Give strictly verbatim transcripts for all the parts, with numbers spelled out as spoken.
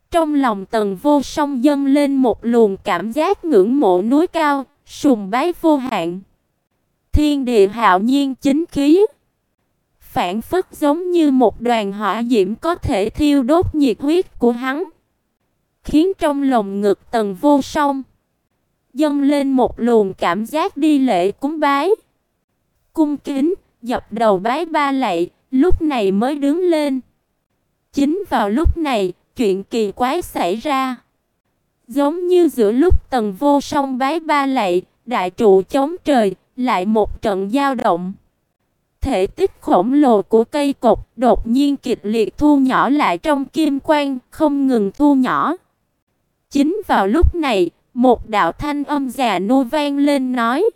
Trong lòng Tần Vô Song dâng lên một luồng cảm giác ngưỡng mộ núi cao, sùng bái vô hạn. Thiên địa hạo nhiên chính khí, phảng phất giống như một đoàn hỏa diễm có thể thiêu đốt nhiệt huyết của hắn, khiến trong lồng ngực Tần Vô Song dâng lên một luồng cảm giác đi lễ cúng bái. Cung kính, dập đầu bái ba lạy, lúc này mới đứng lên. Chính vào lúc này, chuyện kỳ quái xảy ra. Giống như giữa lúc Tần Vô Song bái ba lạy, đại trụ chống trời, lại một trận dao động. Thể tích khổng lồ của cây cột đột nhiên kịch liệt thu nhỏ lại trong kim quang, không ngừng thu nhỏ. Chính vào lúc này, một đạo thanh âm già nua vang lên nói: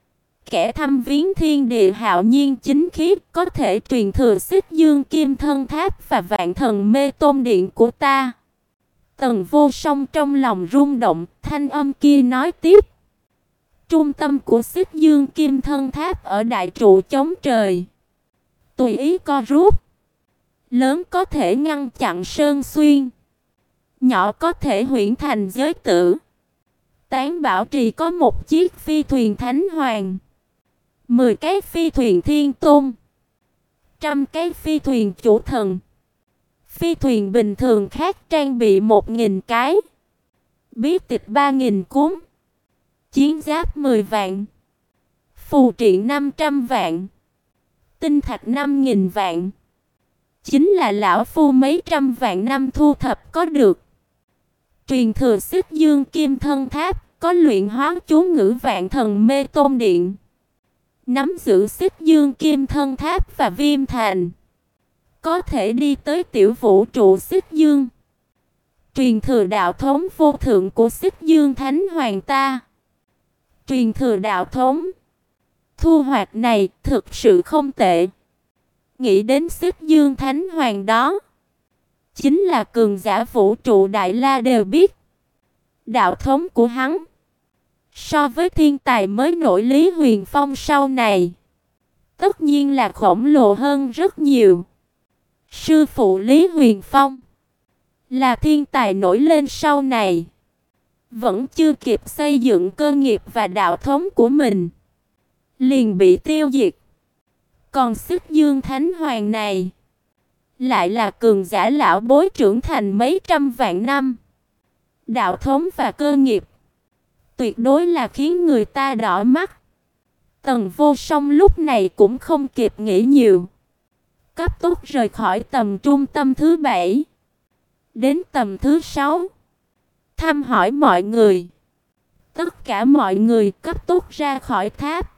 kẻ thăm viếng thiên địa hạo nhiên chính khí có thể truyền thừa Xích Dương Kim Thân Tháp và Vạn Thần Mê Tôn Điện của ta. Tần Vô Song trong lòng rung động, thanh âm kia nói tiếp: trung tâm của Xích Dương Kim Thân Tháp ở đại trụ chống trời, tùy ý co rút, lớn có thể ngăn chặn sơn xuyên, nhỏ có thể huyễn thành giới tử. Tán Bảo Trì có một chiếc phi thuyền thánh hoàng, mười cái phi thuyền thiên tôn, trăm cái phi thuyền chủ thần. Phi thuyền bình thường khác trang bị một nghìn cái, bí tịch ba nghìn cuốn, chiến giáp mười vạn, phù triện năm trăm vạn, tinh thạch năm nghìn vạn. Chính là lão phu mấy trăm vạn năm thu thập có được. Truyền thừa Xích Dương Kim Thân Tháp, có luyện hóa chú ngữ Vạn Thần Mê Tôn Điện, nắm giữ Xích Dương Kim Thân Tháp và Viêm Thành, có thể đi tới tiểu vũ trụ Xích Dương. Truyền thừa đạo thống vô thượng của Xích Dương Thánh Hoàng ta. Truyền thừa đạo thống. Thu hoạch này thực sự không tệ. Nghĩ đến Xích Dương Thánh Hoàng đó, chính là cường giả vũ trụ Đại La đều biết. Đạo thống của hắn so với thiên tài mới nổi Lý Huyền Phong sau này, tất nhiên là khổng lồ hơn rất nhiều. Sư phụ Lý Huyền Phong là thiên tài nổi lên sau này, vẫn chưa kịp xây dựng cơ nghiệp và đạo thống của mình, liền bị tiêu diệt. Còn Xích Dương Thánh Hoàng này lại là cường giả lão bối trưởng thành mấy trăm vạn năm, đạo thống và cơ nghiệp tuyệt đối là khiến người ta đỏ mắt. Tần Vô Song lúc này cũng không kịp nghĩ nhiều, cấp tốc rời khỏi tầm trung tâm thứ bảy, đến tầm thứ sáu, thăm hỏi mọi người. Tất cả mọi người cấp tốc ra khỏi tháp.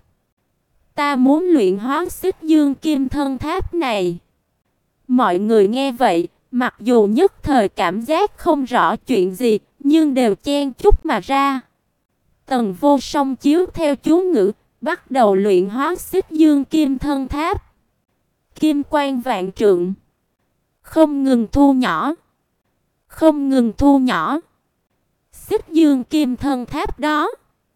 Ta muốn luyện hóa Xích Dương Kim Thân Tháp này. Mọi người nghe vậy, mặc dù nhất thời cảm giác không rõ chuyện gì, nhưng đều chen chúc mà ra. Tần Vô Song chiếu theo chú ngữ, bắt đầu luyện hóa Xích Dương Kim Thân Tháp. Kim quang vạn trượng, không ngừng thu nhỏ, không ngừng thu nhỏ. Xích Dương Kim Thân Tháp đó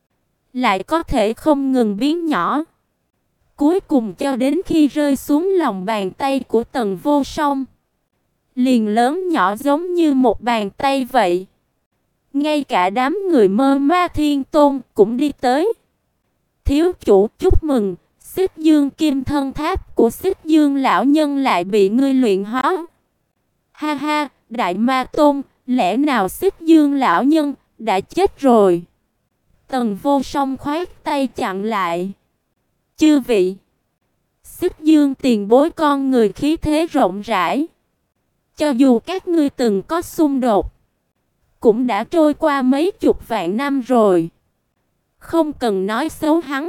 lại có thể không ngừng biến nhỏ, cuối cùng cho đến khi rơi xuống lòng bàn tay của Tần Vô Song, liền lớn nhỏ giống như một bàn tay vậy. Ngay cả đám người Mơ Ma Thiên Tôn cũng đi tới. Thiếu chủ chúc mừng, Xích Dương Kim Thân Tháp của Xích Dương lão nhân lại bị ngươi luyện hóa. Ha ha, Đại Ma Tôn, lẽ nào Xích Dương lão nhân đã chết rồi? Tần Vô Song khoát tay chặn lại. Chư vị, Xích Dương tiền bối con người khí thế rộng rãi, cho dù các ngươi từng có xung đột, cũng đã trôi qua mấy chục vạn năm rồi, không cần nói xấu hắn.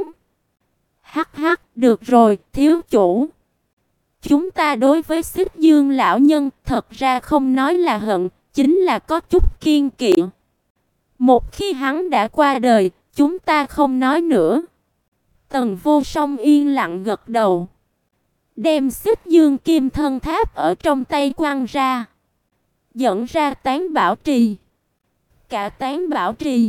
Hắc hắc, được rồi, thiếu chủ. Chúng ta đối với Xích Dương lão nhân thật ra không nói là hận, chính là có chút kiêng kỵ. Một khi hắn đã qua đời, chúng ta không nói nữa. Tần Vô Song yên lặng gật đầu, đem Xích Dương Kim Thân Tháp ở trong tay quăng ra, dẫn ra Tán Bảo Trì. Cả Tán Bảo Trì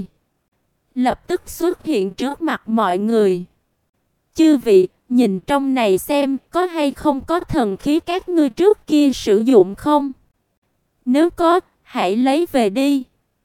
lập tức xuất hiện trước mặt mọi người. Chư vị, nhìn trong này xem có hay không có thần khí các ngươi trước kia sử dụng không? Nếu có, hãy lấy về đi.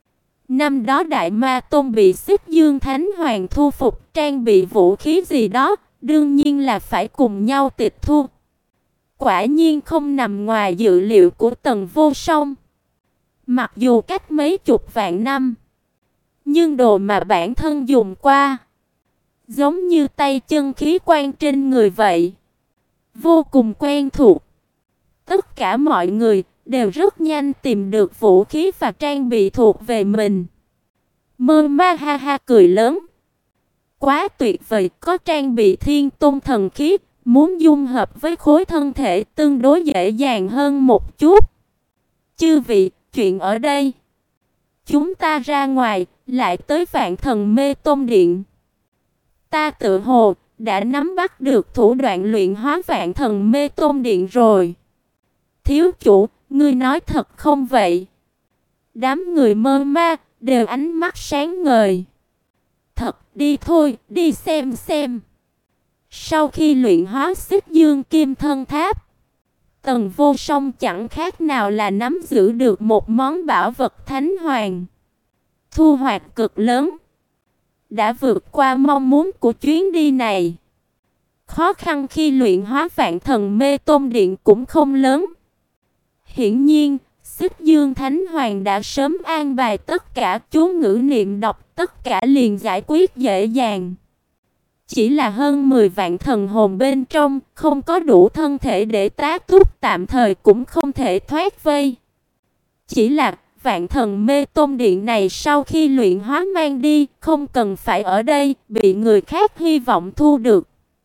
Năm đó Đại Ma Tôn bị Xích Dương Thánh Hoàng thu phục, trang bị vũ khí gì đó, đương nhiên là phải cùng nhau tịch thu. Quả nhiên không nằm ngoài dự liệu của Tần Vô Song. Mặc dù cách mấy chục vạn năm, nhưng đồ mà bản thân dùng qua, giống như tay chân khí quan trên người vậy, vô cùng quen thuộc. Tất cả mọi người đều rất nhanh tìm được vũ khí và trang bị thuộc về mình. Mơ ma ha ha cười lớn. Quá tuyệt vời, có trang bị Thiên Tôn thần khí, muốn dung hợp với khối thân thể tương đối dễ dàng hơn một chút. Chư vị, chuyện ở đây. Chúng ta ra ngoài, lại tới Vạn Thần Mê Tôn Điện. Ta tự hồ đã nắm bắt được thủ đoạn luyện hóa Vạn Thần Mê Tôn Điện rồi. Thiếu chủ, ngươi nói thật không vậy? Đám người mơ ma đều ánh mắt sáng ngời. Thật, đi thôi, đi xem xem. Sau khi luyện hóa Xích Dương Kim Thân Tháp, Tần Vô Song chẳng khác nào là nắm giữ được một món bảo vật thánh hoàng. Thu hoạch cực lớn, đã vượt qua mong muốn của chuyến đi này. Khó khăn khi luyện hóa Vạn Thần Mê Tôn Điện cũng không lớn. Hiển nhiên, Xích Dương Thánh Hoàng đã sớm an bài tất cả, chú ngữ niệm đọc tất cả liền giải quyết dễ dàng. Chỉ là hơn mười vạn thần hồn bên trong, không có đủ thân thể để tá túc, tạm thời cũng không thể thoát vây. Chỉ là Vạn Thần Mê Tôn Điện này sau khi luyện hóa mang đi, không cần phải ở đây, bị người khác hy vọng thu được.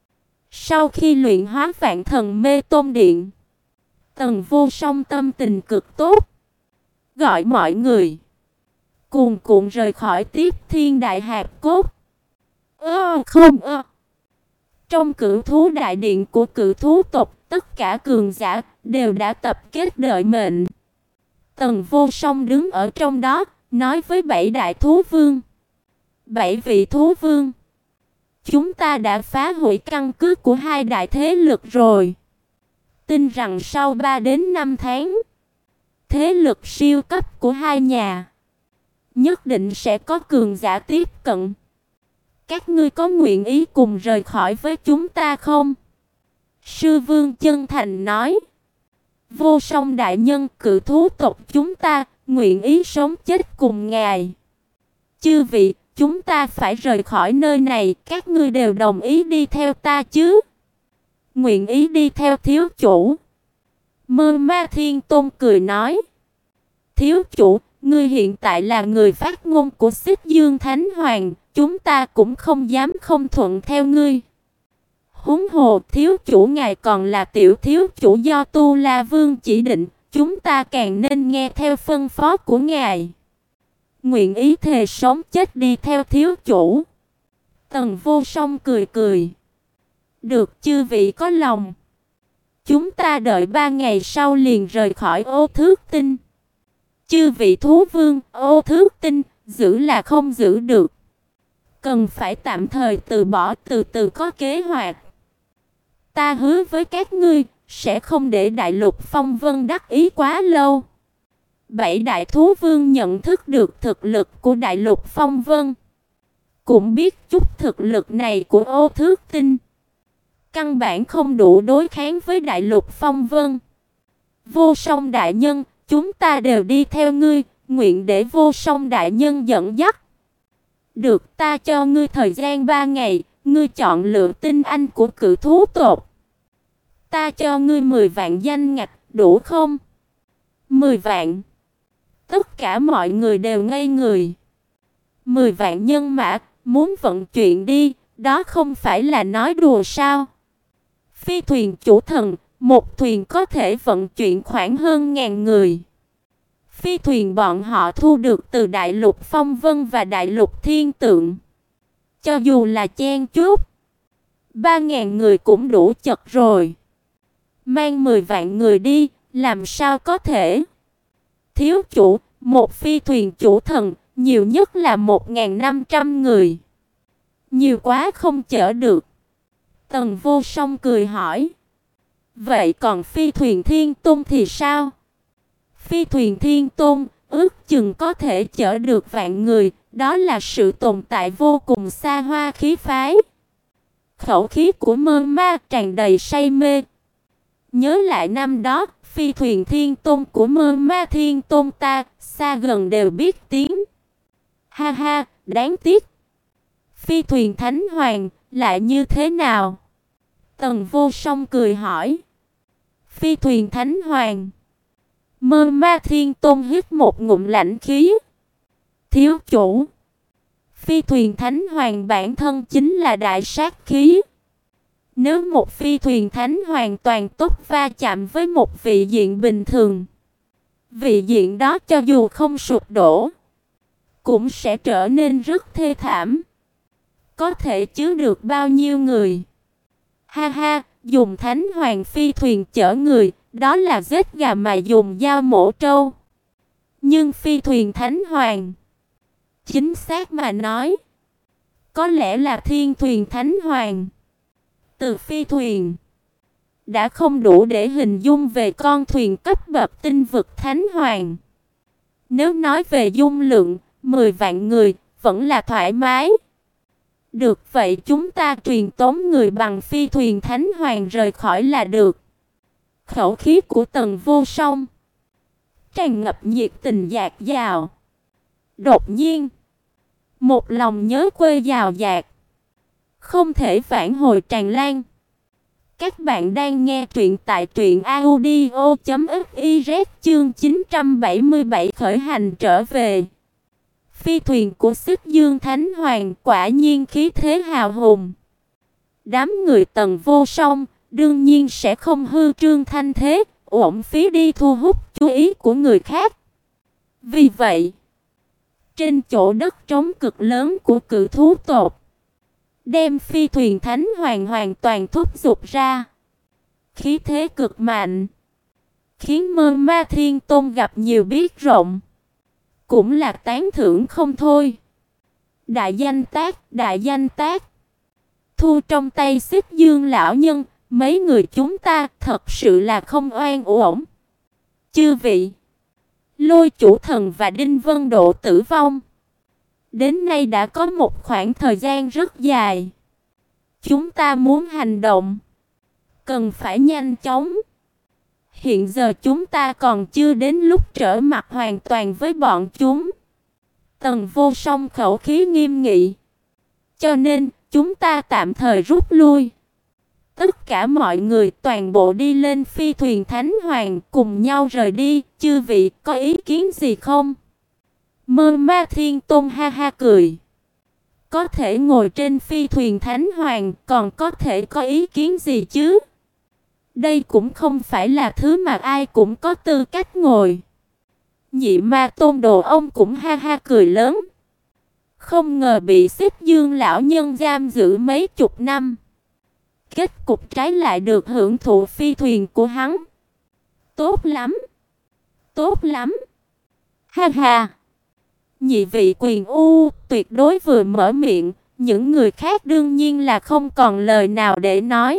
Sau khi luyện hóa Vạn Thần Mê Tôn Điện, Tần Vô Song tâm tình cực tốt, gọi mọi người cuồn cuộn rời khỏi Tiếp Thiên Đại Hạp Cốt. Ơ không ơ. Trong Cửu Thú Đại Điện của Cửu Thú tộc, tất cả cường giả đều đã tập kết đợi mệnh. Tần Vô Song đứng ở trong đó, nói với bảy đại thú vương. Bảy vị thú vương, chúng ta đã phá hủy căn cứ của hai đại thế lực rồi. Tin rằng sau ba đến năm tháng, thế lực siêu cấp của hai nhà nhất định sẽ có cường giả tiếp cận. Các ngươi có nguyện ý cùng rời khỏi với chúng ta không? Sư Vương chân thành nói. Vô Song đại nhân, Cự thú tộc chúng ta nguyện ý sống chết cùng ngài. Chư vị, chúng ta phải rời khỏi nơi này, các ngươi đều đồng ý đi theo ta chứ? Nguyện ý đi theo thiếu chủ. Mơ Ma Thiên Tôn cười nói. Thiếu chủ, ngươi hiện tại là người phát ngôn của Xích Dương Thánh Hoàng, chúng ta cũng không dám không thuận theo ngươi. Huống hồ, thiếu chủ ngài còn là tiểu thiếu chủ do Tu La Vương chỉ định, chúng ta càng nên nghe theo phân phó của ngài. Nguyện ý thề sống chết đi theo thiếu chủ. Tần Vô Song cười cười. Được, chư vị có lòng. Chúng ta đợi ba ngày sau liền rời khỏi Ô Thước Tinh. Chư vị thú vương, Ô Thước Tinh giữ là không giữ được, cần phải tạm thời từ bỏ, từ từ có kế hoạch. Ta hứa với các ngươi sẽ không để Đại Lục Phong Vân đắc ý quá lâu. Bảy đại thú vương nhận thức được thực lực của Đại Lục Phong Vân, cũng biết chút thực lực này của Ô Thước Tinh căn bản không đủ đối kháng với Đại Lục Phong Vân. Vô Song đại nhân, chúng ta đều đi theo ngươi, nguyện để Vô Song đại nhân dẫn dắt. Được, ta cho ngươi thời gian ba ngày, ngươi chọn lựa tinh anh của Cự thú tộc. Ta cho ngươi mười vạn danh ngạch, đủ không? Mười vạn. Tất cả mọi người đều ngây người. Mười vạn nhân mã, muốn vận chuyển đi, đó không phải là nói đùa sao? Phi thuyền chủ thần, một thuyền có thể vận chuyển khoảng hơn ngàn người. Phi thuyền bọn họ thu được từ Đại Lục Phong Vân và Đại Lục Thiên Tượng. Cho dù là chen chúc, ba ngàn người cũng đủ chật rồi. Mang mười vạn người đi, làm sao có thể? Thiếu chủ, một phi thuyền chủ thần, nhiều nhất là một nghìn năm trăm người. Nhiều quá không chở được. Tần Vô Song cười hỏi. Vậy còn phi thuyền Thiên Tôn thì sao? Phi thuyền Thiên Tôn ước chừng có thể chở được vạn người, đó là sự tồn tại vô cùng xa hoa khí phái. Khẩu khí của Mơ Ma tràn đầy say mê. Nhớ lại năm đó, phi thuyền Thiên Tôn của Mơ Ma Thiên Tôn ta, xa gần đều biết tiếng. Ha ha, đáng tiếc. Phi thuyền Thánh Hoàng, lại như thế nào? Tần Vô Song cười hỏi. Phi thuyền Thánh Hoàng. Mơ Ma Thiên Tôn hít một ngụm lạnh khí. Thiếu chủ. Phi thuyền Thánh Hoàng bản thân chính là đại sát khí. Nếu một phi thuyền thánh hoàn toàn tốt va chạm với một vị diện bình thường, vị diện đó cho dù không sụp đổ, cũng sẽ trở nên rất thê thảm. Có thể chứa được bao nhiêu người? Ha ha, dùng thánh hoàng phi thuyền chở người, đó là giết gà mà dùng dao mổ trâu. Nhưng phi thuyền thánh hoàng, chính xác mà nói, có lẽ là thiên thuyền thánh hoàng. Từ phi thuyền đã không đủ để hình dung về con thuyền cấp bậc tinh vực thánh hoàng. Nếu nói về dung lượng, mười vạn người vẫn là thoải mái. Được vậy chúng ta truyền tống người bằng phi thuyền thánh hoàng rời khỏi là được. Khẩu khí của Tần Vô Song tràn ngập nhiệt tình dạt dào. Đột nhiên, một lòng nhớ quê dào dạt, không thể vãn hồi tràn lan. Các bạn đang nghe truyện tại truyện audio chấm fiz chương chín trăm bảy mươi bảy khởi hành trở về. Phi thuyền của Xích Dương Thánh Hoàng quả nhiên khí thế hào hùng. Đám người Tần Vô Song đương nhiên sẽ không hư trương thanh thế, uổng phí đi thu hút chú ý của người khác. Vì vậy, trên chỗ đất trống cực lớn của cự thú tộc, đem phi thuyền Thánh Hoàng hoàn toàn thúc giục ra. Khí thế cực mạnh, khiến Mơ Ma Thiên Tôn gặp nhiều biết rộng, cũng là tán thưởng không thôi. Đại danh tác, đại danh tác. Thu trong tay Xích Dương lão nhân, mấy người chúng ta thật sự là không oan uổng. Chư vị, Lôi Chủ Thần và Đinh Vân Độ tử vong, đến nay đã có một khoảng thời gian rất dài. Chúng ta muốn hành động, cần phải nhanh chóng. Hiện giờ chúng ta còn chưa đến lúc trở mặt hoàn toàn với bọn chúng. Tần Vô Song khẩu khí nghiêm nghị. Cho nên, chúng ta tạm thời rút lui. Tất cả mọi người toàn bộ đi lên phi thuyền Thánh Hoàng cùng nhau rời đi. Chư vị có ý kiến gì không? Mơ Ma Thiên Tôn ha ha cười. Có thể ngồi trên phi thuyền Thánh Hoàng, còn có thể có ý kiến gì chứ? Đây cũng không phải là thứ mà ai cũng có tư cách ngồi. Nhị Ma Tôn Đồ ông cũng ha ha cười lớn. Không ngờ bị Xích Dương lão nhân giam giữ mấy chục năm, kết cục trái lại được hưởng thụ phi thuyền của hắn. Tốt lắm, tốt lắm. Ha ha. Nhị vị quyền u tuyệt đối vừa mở miệng, những người khác đương nhiên là không còn lời nào để nói.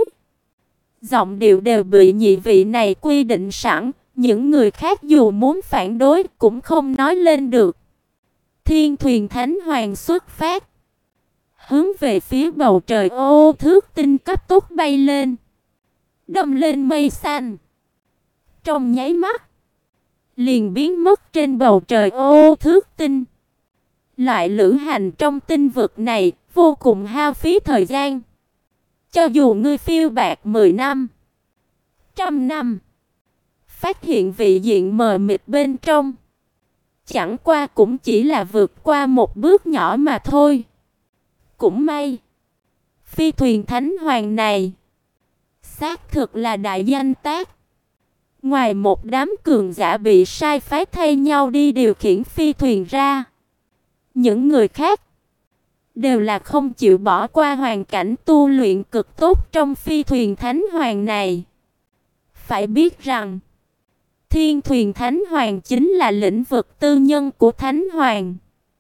Giọng điệu đều bị nhị vị này quy định sẵn, những người khác dù muốn phản đối cũng không nói lên được. Thiên thuyền Thánh Hoàng xuất phát, hướng về phía bầu trời ô thước tinh cấp tốc bay lên, đâm lên mây xanh. Trong nháy mắt, liền biến mất trên bầu trời ô thước tinh. Loại lữ hành trong tinh vực này vô cùng hao phí thời gian. Cho dù ngươi phiêu bạt mười năm, trăm năm, phát hiện vị diện mờ mịt bên trong, chẳng qua cũng chỉ là vượt qua một bước nhỏ mà thôi. Cũng may, phi thuyền Thánh Hoàng này xác thực là đại danh tác. Ngoài một đám cường giả bị sai phái thay nhau đi điều khiển phi thuyền ra, những người khác đều là không chịu bỏ qua hoàn cảnh tu luyện cực tốt trong phi thuyền Thánh Hoàng này. Phải biết rằng, Thiên thuyền Thánh Hoàng chính là lĩnh vực tư nhân của Thánh Hoàng.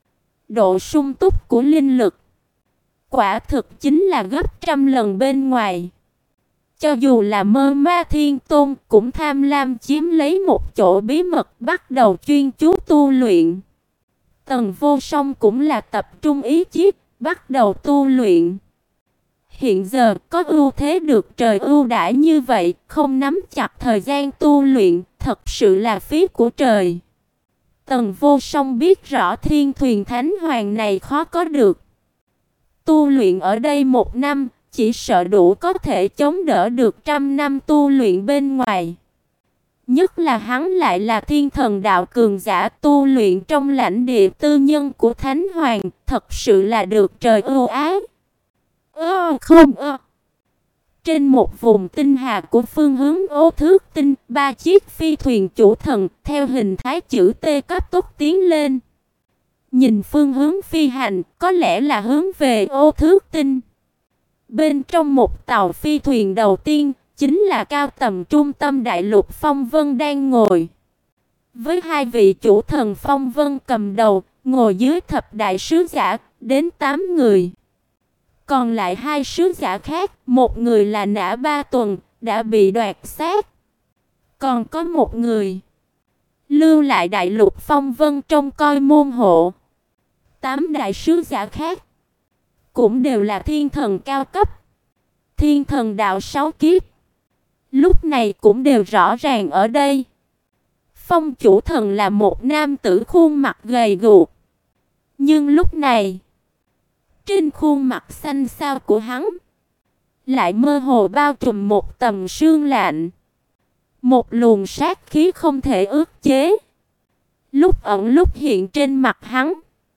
Độ sung túc của linh lực quả thực chính là gấp trăm lần bên ngoài. Cho dù là Mơ Ma Thiên Tôn cũng tham lam chiếm lấy một chỗ bí mật bắt đầu chuyên chú tu luyện. Tần Vô Song cũng là tập trung ý chí, bắt đầu tu luyện. Hiện giờ có ưu thế được trời ưu đãi như vậy, không nắm chặt thời gian tu luyện, thật sự là phí của trời. Tần Vô Song biết rõ Thiên Thuyền Thánh Hoàng này khó có được. Tu luyện ở đây một năm, chỉ sợ đủ có thể chống đỡ được trăm năm tu luyện bên ngoài. Nhất là hắn lại là thiên thần đạo cường giả tu luyện trong lãnh địa tư nhân của Thánh Hoàng, thật sự là được trời ưu ái. Ơ không ơ. Trên một vùng tinh hà của phương hướng Ô Thước Tinh, ba chiếc phi thuyền chủ thần theo hình thái chữ T cấp tốc tiến lên. Nhìn phương hướng phi hành, có lẽ là hướng về Ô Thước Tinh. Bên trong một tàu phi thuyền đầu tiên, chính là cao tầm trung tâm đại lục Phong Vân đang ngồi. Với hai vị chủ thần Phong Vân cầm đầu, ngồi dưới thập đại sứ giả, đến tám người. Còn lại hai sứ giả khác, một người là Nã Ba Tuần, đã bị đoạt xác. Còn có một người lưu lại đại lục Phong Vân trông coi môn hộ. Tám đại sứ giả khác cũng đều là thiên thần cao cấp. Thiên thần đạo sáu kiếp. Lúc này cũng đều rõ ràng ở đây. Phong chủ thần là một nam tử khuôn mặt gầy guộc. Nhưng lúc này, trên khuôn mặt xanh xao của hắn lại mơ hồ bao trùm một tầng sương lạnh. Một luồng sát khí không thể ức chế, lúc ẩn lúc hiện trên mặt hắn.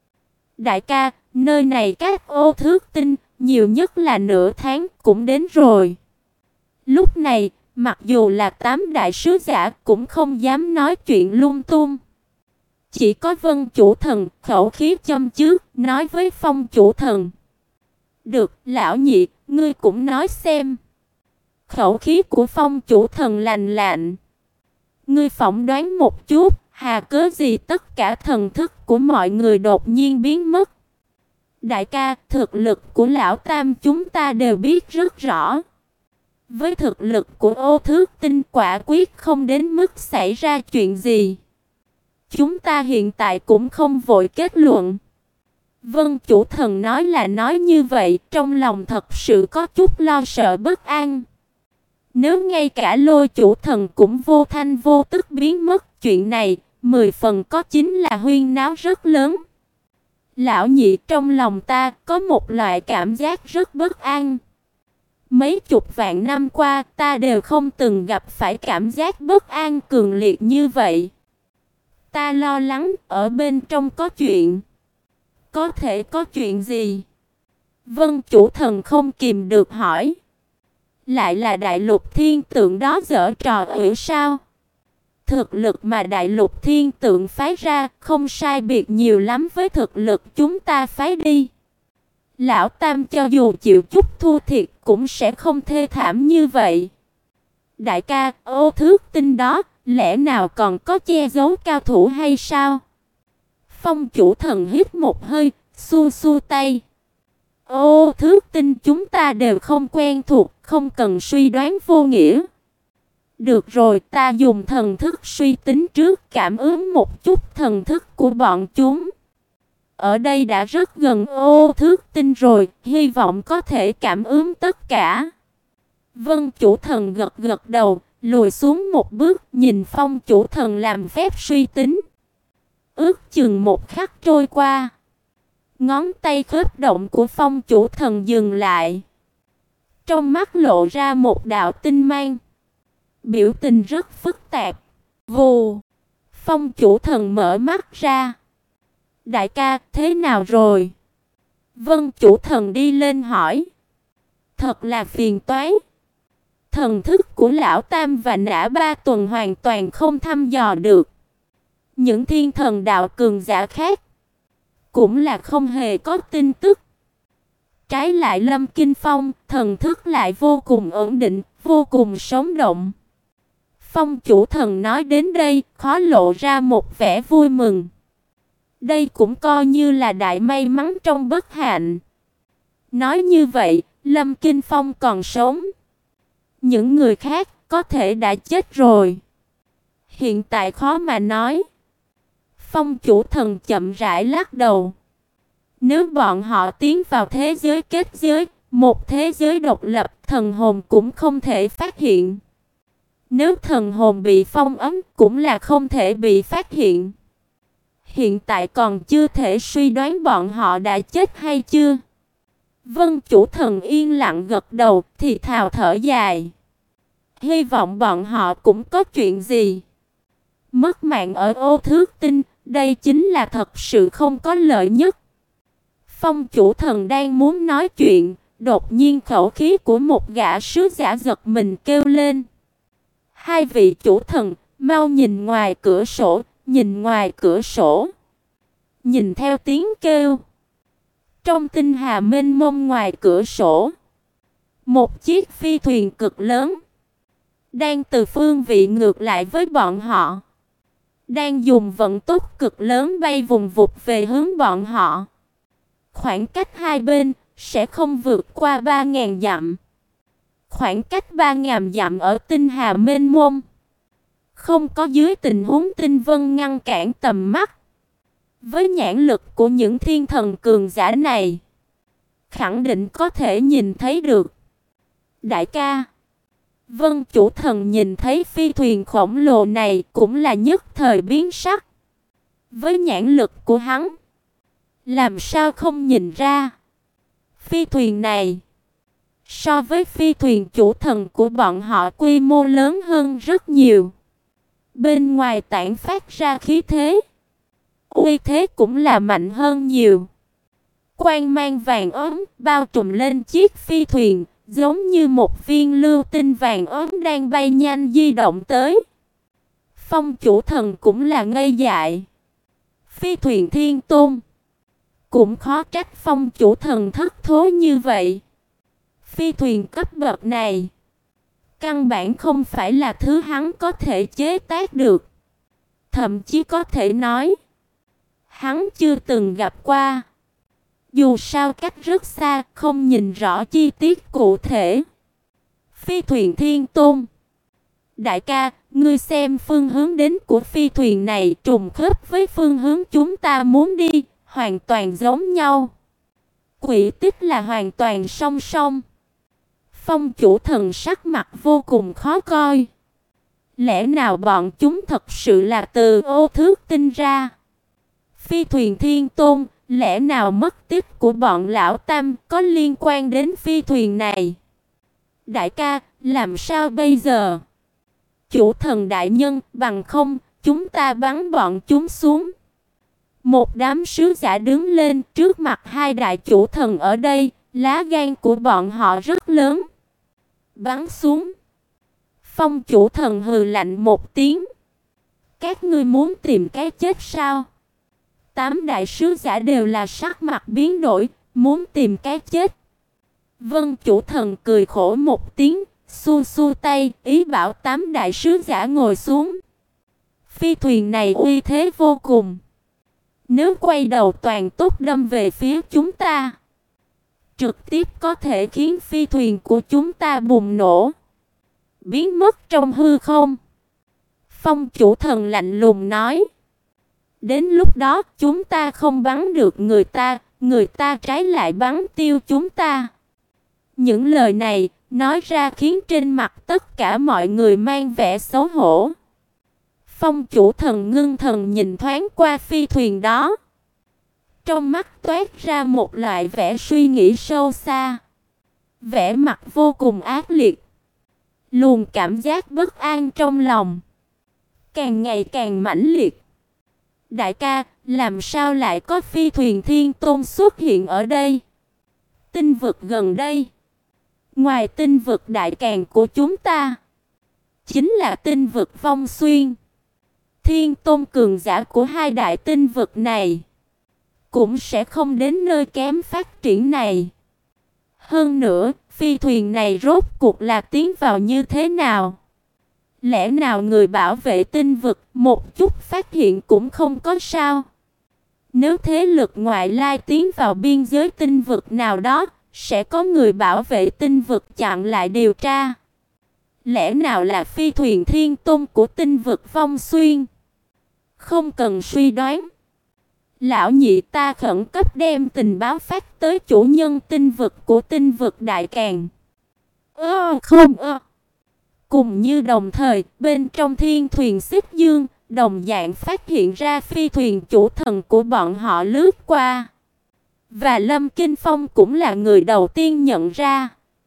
Đại ca, nơi này các Ô Thước Tinh, nhiều nhất là nửa tháng cũng đến rồi. Lúc này, mặc dù là tám đại sứ giả cũng không dám nói chuyện lung tung. Chỉ có Vân chủ thần khẩu khí châm chước nói với Phong chủ thần. Được, lão nhị, ngươi cũng nói xem. Khẩu khí của Phong chủ thần lành lạnh. Ngươi phỏng đoán một chút, hà cớ gì tất cả thần thức của mọi người đột nhiên biến mất. Đại ca, thực lực của lão tam chúng ta đều biết rất rõ. Với thực lực của Ô Thước Tinh quả quyết không đến mức xảy ra chuyện gì. Chúng ta hiện tại cũng không vội kết luận. Vân chủ thần nói là nói như vậy, trong lòng thật sự có chút lo sợ bất an. Nếu ngay cả Lôi chủ thần cũng vô thanh vô tức biến mất, chuyện này mười phần có chính là huyên náo rất lớn. Lão nhị, trong lòng ta có một loại cảm giác rất bất an. Mấy chục vạn năm qua ta đều không từng gặp phải cảm giác bất an cường liệt như vậy. Ta lo lắng ở bên trong có chuyện. Có thể có chuyện gì? Vân chủ thần không kìm được hỏi. Lại là đại lục thiên tượng đó giở trò ủy sao? Thực lực mà đại lục thiên tượng phái ra không sai biệt nhiều lắm với thực lực chúng ta phái đi. Lão tam cho dù chịu chút thua thiệt cũng sẽ không thê thảm như vậy. Đại ca, Ô Thước Tinh đó, lẽ nào còn có che giấu cao thủ hay sao? Phong chủ thần hít một hơi, xua xua tay. Ô Thước Tinh chúng ta đều không quen thuộc, không cần suy đoán vô nghĩa. Được rồi, ta dùng thần thức suy tính trước, cảm ứng một chút thần thức của bọn chúng. Ở đây đã rất gần Ô Thước Tinh rồi, hy vọng có thể cảm ứng tất cả. Vân chủ thần gật gật đầu, lùi xuống một bước, nhìn Phong chủ thần làm phép suy tính. Ước chừng một khắc trôi qua, ngón tay khớp động của Phong chủ thần dừng lại. Trong mắt lộ ra một đạo tinh mang, biểu tình rất phức tạp. Vù, Phong chủ thần mở mắt ra. Đại ca, thế nào rồi? Vân chủ thần đi lên hỏi. Thật là phiền toái. Thần thức của lão tam và Nã Ba Tuần hoàn toàn không thăm dò được. Những thiên thần đạo cường giả khác cũng là không hề có tin tức. Trái lại Lâm Kinh Phong, thần thức lại vô cùng ổn định, vô cùng sống động. Phong chủ thần nói đến đây, khó lộ ra một vẻ vui mừng. Đây cũng coi như là đại may mắn trong bất hạnh. Nói như vậy, Lâm Kinh Phong còn sống. Những người khác có thể đã chết rồi. Hiện tại khó mà nói. Phong chủ thần chậm rãi lắc đầu. Nếu bọn họ tiến vào thế giới kết giới, một thế giới độc lập, thần hồn cũng không thể phát hiện. Nếu thần hồn bị phong ấn, cũng là không thể bị phát hiện. Hiện tại còn chưa thể suy đoán bọn họ đã chết hay chưa. Vân chủ thần yên lặng gật đầu, thì thào thở dài. Hy vọng bọn họ cũng có chuyện gì. Mất mạng ở Ô Thước Tinh, đây chính là thật sự không có lợi nhất. Phong chủ thần đang muốn nói chuyện, đột nhiên khẩu khí của một gã sứ giả giật mình kêu lên. Hai vị chủ thần, mau nhìn ngoài cửa sổ, nhìn ngoài cửa sổ. Nhìn theo tiếng kêu. Trong tinh hà mênh mông ngoài cửa sổ, một chiếc phi thuyền cực lớn đang từ phương vị ngược lại với bọn họ, đang dùng vận tốc cực lớn bay vùng vụt về hướng bọn họ. Khoảng cách hai bên sẽ không vượt qua ba nghìn dặm. Khoảng cách ba nghìn dặm ở tinh hà mênh mông, không có dưới tình huống tinh vân ngăn cản tầm mắt. Với nhãn lực của những thiên thần cường giả này, khẳng định có thể nhìn thấy được. Đại ca, Vân chủ thần nhìn thấy phi thuyền khổng lồ này cũng là nhất thời biến sắc. Với nhãn lực của hắn, làm sao không nhìn ra? Phi thuyền này so với phi thuyền chủ thần của bọn họ quy mô lớn hơn rất nhiều. Bên ngoài tản phát ra khí thế, uy thế cũng là mạnh hơn nhiều. Quang mang vàng ốm bao trùm lên chiếc phi thuyền, giống như một viên lưu tinh vàng ốm đang bay nhanh di động tới. Phong chủ thần cũng là ngây dại. Phi thuyền thiên tôn, cũng khó trách phong chủ thần thất thố như vậy. Phi thuyền cấp bậc này, căn bản không phải là thứ hắn có thể chế tác được. Thậm chí có thể nói, hắn chưa từng gặp qua. Dù sao cách rất xa, không nhìn rõ chi tiết cụ thể. Phi thuyền thiên tôn, đại ca, ngươi xem phương hướng đến của phi thuyền này trùng khớp với phương hướng chúng ta muốn đi, hoàn toàn giống nhau. Quỹ tích là hoàn toàn song song. Phong chủ thần sắc mặt vô cùng khó coi. Lẽ nào bọn chúng thật sự là từ Ô Thước Tinh ra? Phi thuyền thiên tôn, lẽ nào mất tích của bọn lão tam có liên quan đến phi thuyền này? Đại ca, làm sao bây giờ? Chủ thần đại nhân, bằng không, chúng ta bắn bọn chúng xuống. Một đám sứ giả đứng lên trước mặt hai đại chủ thần ở đây, lá gan của bọn họ rất lớn. Bắn xuống. Phong chủ thần hừ lạnh một tiếng. Các ngươi muốn tìm cái chết sao? Tám đại sứ giả đều là sắc mặt biến đổi, muốn tìm cái chết. Vân chủ thần cười khổ một tiếng, xua xua tay, ý bảo tám đại sứ giả ngồi xuống. Phi thuyền này uy thế vô cùng. Nếu quay đầu toàn tốc đâm về phía chúng ta, trực tiếp có thể khiến phi thuyền của chúng ta bùng nổ, biến mất trong hư không. Phong chủ thần lạnh lùng nói. Đến lúc đó chúng ta không bắn được người ta, người ta trái lại bắn tiêu chúng ta. Những lời này nói ra khiến trên mặt tất cả mọi người mang vẻ xấu hổ. Phong chủ thần ngưng thần nhìn thoáng qua phi thuyền đó. Trong mắt toát ra một loại vẻ suy nghĩ sâu xa. Vẻ mặt vô cùng ác liệt. Luồng cảm giác bất an trong lòng càng ngày càng mãnh liệt. Đại ca, làm sao lại có phi thuyền thiên tôn xuất hiện ở đây? Tinh vực gần đây, ngoài tinh vực đại càn của chúng ta, chính là tinh vực Vong Xuyên. Thiên tôn cường giả của hai đại tinh vực này cũng sẽ không đến nơi kém phát triển này. Hơn nữa, phi thuyền này rốt cuộc là tiến vào như thế nào? Lẽ nào người bảo vệ tinh vực một chút phát hiện cũng không có sao? Nếu thế lực ngoại lai tiến vào biên giới tinh vực nào đó, sẽ có người bảo vệ tinh vực chặn lại điều tra. Lẽ nào là phi thuyền thiên tôn của tinh vực Vong Xuyên? Không cần suy đoán. Lão nhị ta khẩn cấp đem tình báo phát tới chủ nhân tinh vực của tinh vực Đại Càn. Ơ không ơ. Cùng như đồng thời, bên trong thiên thuyền Xích Dương, đồng dạng phát hiện ra phi thuyền chủ thần của bọn họ lướt qua. Và Lâm Kinh Phong cũng là người đầu tiên nhận ra.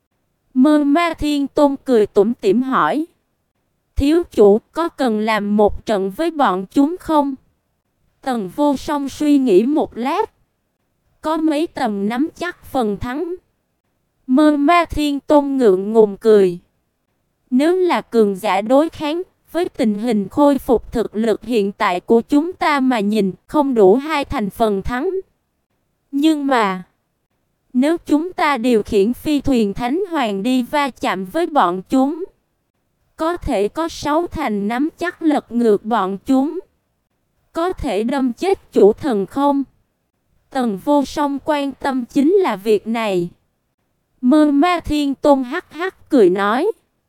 Mơ Ma Thiên Tôn cười tủm tỉm hỏi: thiếu chủ có cần làm một trận với bọn chúng không? Tần Vô Song suy nghĩ một lát. Có mấy tầm nắm chắc phần thắng. Mơ Ma Thiên Tôn ngượng ngùng cười. Nếu là cường giả đối kháng, với tình hình khôi phục thực lực hiện tại của chúng ta mà nhìn, không đủ hai thành phần thắng. Nhưng mà, nếu chúng ta điều khiển phi thuyền Thánh Hoàng đi va chạm với bọn chúng, có thể có sáu thành nắm chắc lật ngược bọn chúng. Có thể đâm chết chủ thần không? Tần Vô Song quan tâm chính là việc này. Mơ Ma Thiên Tôn hắc hắc cười nói: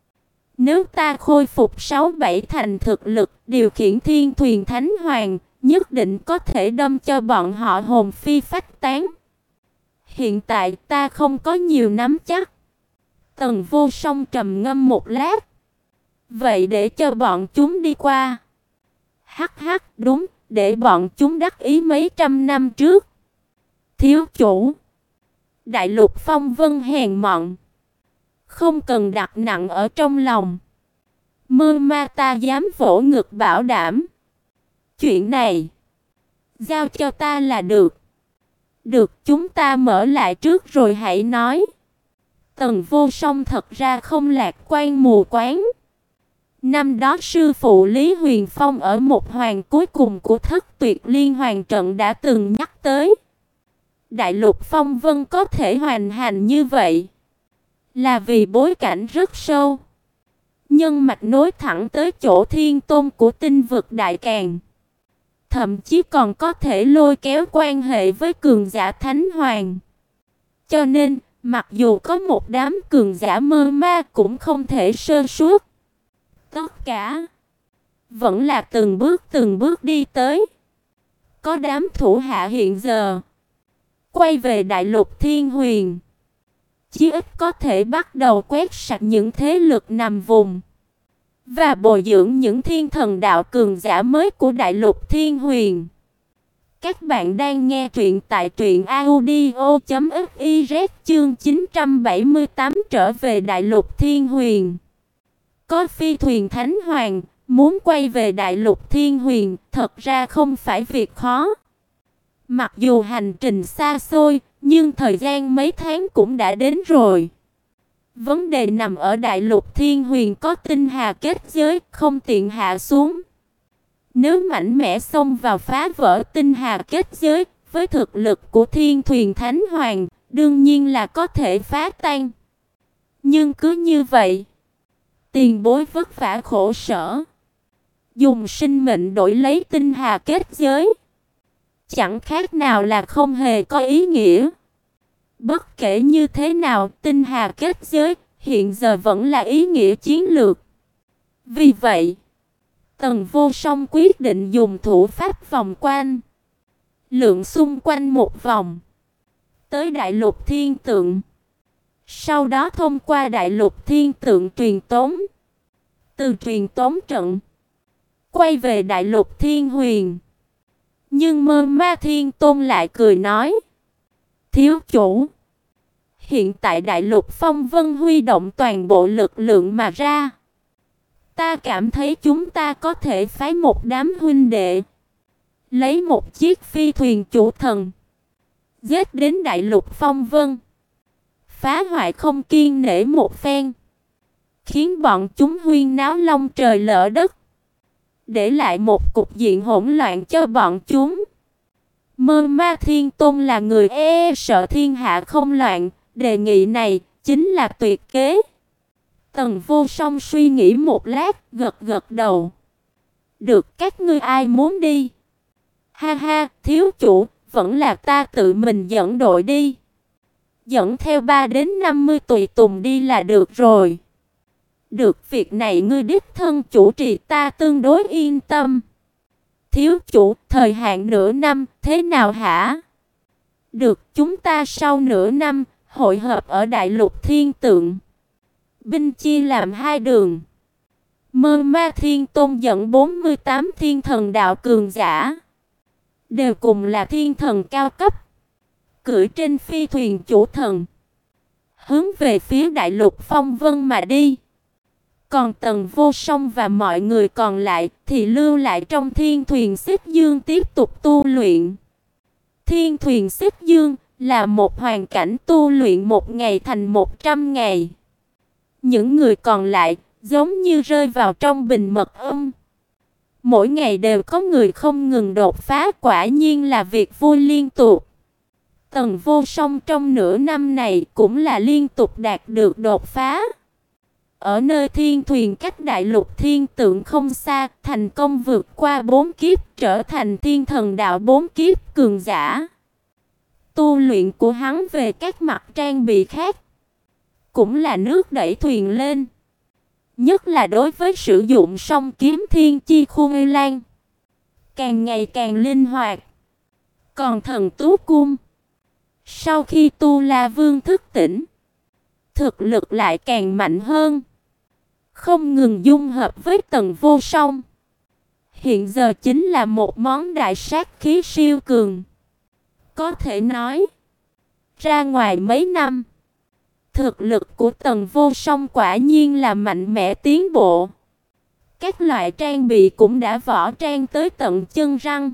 nếu ta khôi phục sáu bảy thành thực lực, điều khiển thiên thuyền Thánh Hoàng, nhất định có thể đâm cho bọn họ hồn phi phách tán. Hiện tại ta không có nhiều nắm chắc. Tần Vô Song trầm ngâm một lát. Vậy để cho bọn chúng đi qua. Hắc hắc, đúng, để bọn chúng đắc ý mấy trăm năm trước. Thiếu chủ. Đại Lục Phong Vân hèn mọn, không cần đặt nặng ở trong lòng. Mơ Ma ta dám vỗ ngực bảo đảm. Chuyện này giao cho ta là được. Được, chúng ta mở lại trước rồi hãy nói. Tần Vô Song thật ra không lạc quan mù quáng. Năm đó sư phụ Lý Huyền Phong ở một hoàng cuối cùng của Thất Tuyệt Liên Hoàn trận đã từng nhắc tới. Đại Lục Phong Vân có thể hoành hành như vậy là vì bối cảnh rất sâu. Nhân mạch nối thẳng tới chỗ thiên tôn của tinh vực Đại Càn. Thậm chí còn có thể lôi kéo quan hệ với cường giả Thánh Hoàng. Cho nên, mặc dù có một đám cường giả mơ ma cũng không thể sơ suất. Tất cả vẫn là từng bước từng bước đi tới. Có đám thủ hạ hiện giờ quay về Đại Lục Thiên Huyền, chí ít có thể bắt đầu quét sạch những thế lực nằm vùng và bồi dưỡng những thiên thần đạo cường giả mới của Đại Lục Thiên Huyền. Các bạn đang nghe truyện tại truyện audio chấm fiz chương chín trăm bảy mươi tám trở về Đại Lục Thiên Huyền. Có phi thuyền Thánh Hoàng, muốn quay về Đại Lục Thiên Huyền thật ra không phải việc khó. Mặc dù hành trình xa xôi, nhưng thời gian mấy tháng cũng đã đến rồi. Vấn đề nằm ở Đại Lục Thiên Huyền có tinh hà kết giới, không tiện hạ xuống. Nếu mạnh mẽ xông vào phá vỡ tinh hà kết giới, với thực lực của thiên thuyền Thánh Hoàng, đương nhiên là có thể phá tan. Nhưng cứ như vậy, tiền bối vất vả khổ sở, dùng sinh mệnh đổi lấy tinh hà kết giới, chẳng khác nào là không hề có ý nghĩa. Bất kể như thế nào, tinh hà kết giới hiện giờ vẫn là ý nghĩa chiến lược. Vì vậy, Tần Vô Song quyết định dùng thủ pháp vòng quanh, lượn xung quanh một vòng tới Đại Lục Thiên Tượng. Sau đó thông qua Đại Lục Thiên Tượng truyền tống, từ truyền tống trận quay về Đại Lục Thiên Huyền. Nhưng Mơ Ma Thiên Tôn lại cười nói: thiếu chủ, hiện tại Đại Lục Phong Vân huy động toàn bộ lực lượng mà ra. Ta cảm thấy chúng ta có thể phái một đám huynh đệ, lấy một chiếc phi thuyền chủ thần, giết đến Đại Lục Phong Vân, phá hoại không kiêng nể một phen, khiến bọn chúng huyên náo long trời lở đất, để lại một cục diện hỗn loạn cho bọn chúng. Mơ Ma Thiên Tôn là người e sợ thiên hạ không loạn, đề nghị này chính là tuyệt kế. Tần Vô Song suy nghĩ một lát, gật gật đầu. Được, các ngươi ai muốn đi? Ha ha, thiếu chủ, vẫn là ta tự mình dẫn đội đi. Dẫn theo ba đến năm mươi tùy tùng đi là được rồi. Được, việc này ngươi đích thân chủ trì ta tương đối yên tâm. Thiếu chủ, thời hạn nửa năm, thế nào hả? Được, chúng ta sau nửa năm, hội hợp ở Đại Lục Thiên Tượng. Binh chia làm hai đường. Mơ Ma Thiên Tôn dẫn bốn mươi tám thiên thần đạo cường giả. Đều cùng là thiên thần cao cấp. Cưỡi trên phi thuyền chủ thần. Hướng về phía Đại Lục Phong Vân mà đi. Còn Tần Vô Song và mọi người còn lại thì lưu lại trong thiên thuyền Xích Dương tiếp tục tu luyện. Thiên thuyền Xích Dương là một hoàn cảnh tu luyện một ngày thành một trăm ngày. Những người còn lại giống như rơi vào trong bình mật âm. Mỗi ngày đều có người không ngừng đột phá, quả nhiên là việc vui liên tục. Tần Vô Song trong nửa năm này cũng là liên tục đạt được đột phá. Ở nơi thiên thuyền cách Đại Lục Thiên Tượng không xa, thành công vượt qua bốn kiếp, trở thành thiên thần đạo bốn kiếp cường giả. Tu luyện của hắn về các mặt trang bị khác cũng là nước đẩy thuyền lên. Nhất là đối với sử dụng song kiếm thiên chi khung lan, càng ngày càng linh hoạt. Còn thần tú cung, sau khi Tu La Vương thức tỉnh, thực lực lại càng mạnh hơn, không ngừng dung hợp với Tần Vô Song. Hiện giờ chính là một món đại sát khí siêu cường. Có thể nói, ra ngoài mấy năm, thực lực của Tần Vô Song quả nhiên là mạnh mẽ tiến bộ. Các loại trang bị cũng đã võ trang tới tận chân răng.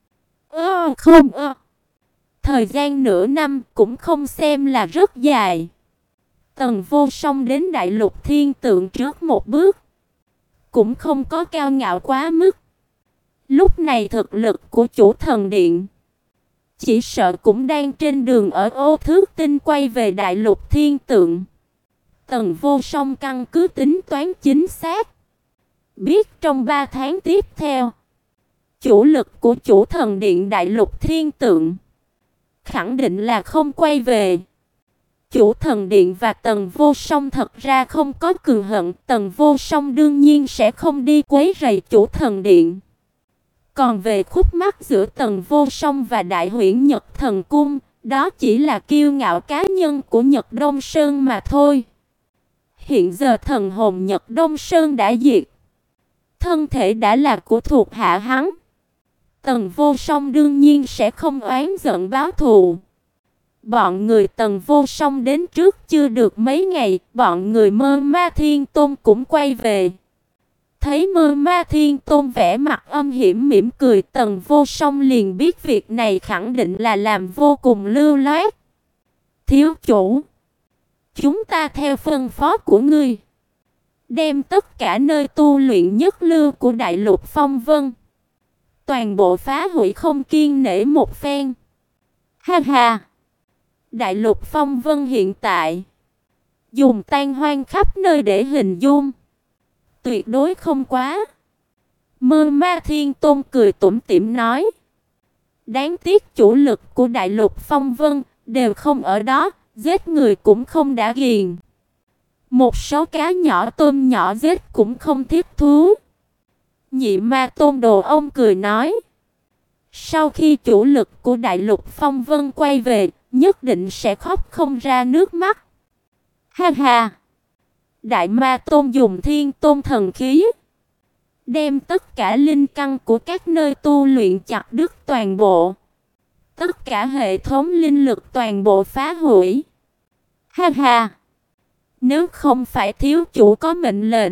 Ơ không ơ. Thời gian nửa năm cũng không xem là rất dài. Tần Vô Song đến Đại Lục Thiên Tượng trước một bước, cũng không có cao ngạo quá mức. Lúc này thực lực của chủ thần điện chỉ sợ cũng đang trên đường ở Ô Thước Tinh quay về Đại Lục Thiên Tượng. Tần Vô Song căn cứ tính toán chính xác, biết trong ba tháng tiếp theo, chủ lực của chủ thần điện Đại Lục Thiên Tượng khẳng định là không quay về. Chủ thần điện và Tần Vô Song thật ra không có cừu hận, Tần Vô Song đương nhiên sẽ không đi quấy rầy chủ thần điện. Còn về khúc mắc giữa Tần Vô Song và Đại Huyễn Nhật Thần Cung, đó chỉ là kiêu ngạo cá nhân của Nhật Đông Sơn mà thôi. Hiện giờ thần hồn Nhật Đông Sơn đã diệt, thân thể đã là của thuộc hạ hắn. Tần Vô Song đương nhiên sẽ không oán giận báo thù. Bọn người Tần Vô Song đến trước chưa được mấy ngày, bọn người Mơ Ma Thiên Tôn cũng quay về. Thấy Mơ Ma Thiên Tôn vẻ mặt âm hiểm mỉm cười, Tần Vô Song liền biết việc này khẳng định là làm vô cùng lưu loát. Thiếu chủ, chúng ta theo phân phó của ngươi, đem tất cả nơi tu luyện nhất lưu của Đại Lục Phong Vân toàn bộ phá hủy không kiêng nể một phen. Ha ha! Đại Lục Phong Vân hiện tại dùng tan hoang khắp nơi để hình dung, tuyệt đối không quá. Mơ Ma Thiên Tôn cười tủm tỉm nói. Đáng tiếc chủ lực của Đại Lục Phong Vân đều không ở đó, giết người cũng không đã ghiền. Một số cá nhỏ tôm nhỏ giết cũng không thiết thú. Nhị Ma Tôn Đồ ông cười nói. Sau khi chủ lực của Đại Lục Phong Vân quay về, nhất định sẽ khóc không ra nước mắt. Ha ha! Đại Ma Tôn dùng Thiên Tôn thần khí, đem tất cả linh căn của các nơi tu luyện chặt đứt toàn bộ. Tất cả hệ thống linh lực toàn bộ phá hủy. Ha ha! Nếu không phải thiếu chủ có mệnh lệnh,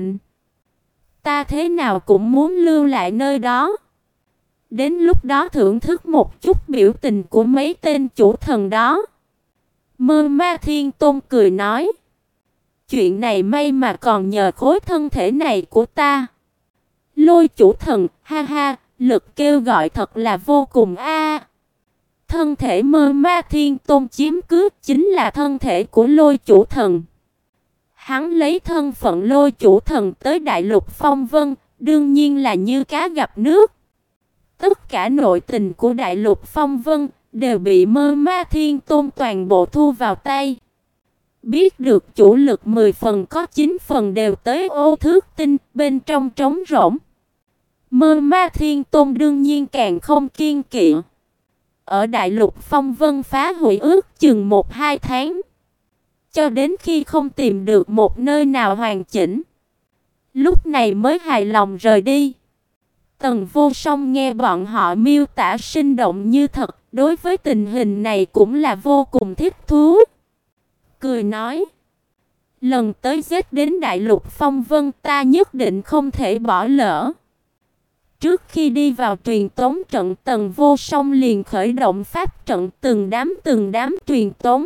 ta thế nào cũng muốn lưu lại nơi đó. Đến lúc đó thưởng thức một chút biểu tình của mấy tên chủ thần đó. Mơ Ma Thiên Tôn cười nói. Chuyện này may mà còn nhờ khối thân thể này của ta. Lôi chủ thần, ha ha, lực kêu gọi thật là vô cùng a. Thân thể Mơ Ma Thiên Tôn chiếm cứ chính là thân thể của Lôi chủ thần. Hắn lấy thân phận Lôi chủ thần tới Đại Lục Phong Vân, đương nhiên là như cá gặp nước. Tất cả nội tình của Đại Lục Phong Vân đều bị Mơ Ma Thiên Tôn toàn bộ thu vào tay. Biết được chủ lực mười phần có chín phần đều tới ô thước tinh, bên trong trống rỗng. Mơ Ma Thiên Tôn đương nhiên càng không kiên kỵ. Ở đại lục phong vân phá hủy ước chừng một hai tháng, cho đến khi không tìm được một nơi nào hoàn chỉnh, lúc này mới hài lòng rời đi. Tần Vô Song nghe bọn họ miêu tả sinh động như thật, đối với tình hình này cũng là vô cùng thích thú. Cười nói, lần tới giết đến đại lục phong vân ta nhất định không thể bỏ lỡ. Trước khi đi vào truyền tống trận, Tần Vô Song liền khởi động pháp trận, từng đám từng đám truyền tống.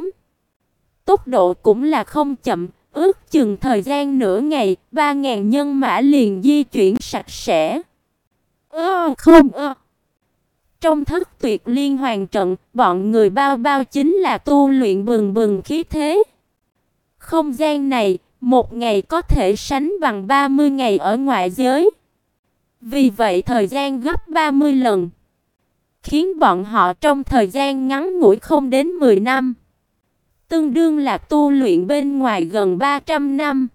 Tốc độ cũng là không chậm, ước chừng thời gian nửa ngày, ba ngàn nhân mã liền di chuyển sạch sẽ. Ơ không ơ. Trong thất tuyệt liên hoàn trận, bọn người bao bao chính là tu luyện bừng bừng khí thế. Không gian này, một ngày có thể sánh bằng ba mươi ngày ở ngoại giới. Vì vậy thời gian gấp ba mươi lần, khiến bọn họ trong thời gian ngắn ngủi không đến mười năm, tương đương là tu luyện bên ngoài gần ba trăm năm.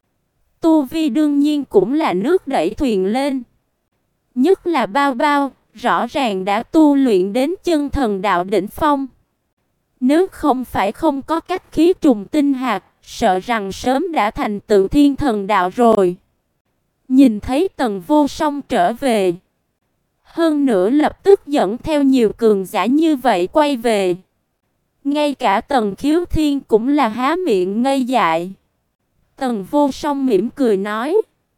Tu vi đương nhiên cũng là nước đẩy thuyền lên. Nhất là bao bao, rõ ràng đã tu luyện đến chân thần đạo đỉnh phong. Nếu không phải không có cách khí trùng tinh hạt, sợ rằng sớm đã thành tựu thiên thần đạo rồi. Nhìn thấy Tần Vô Song trở về, hơn nữa lập tức dẫn theo nhiều cường giả như vậy quay về, ngay cả Tần Khiếu Thiên cũng là há miệng ngây dại. Tần Vô Song mỉm cười nói,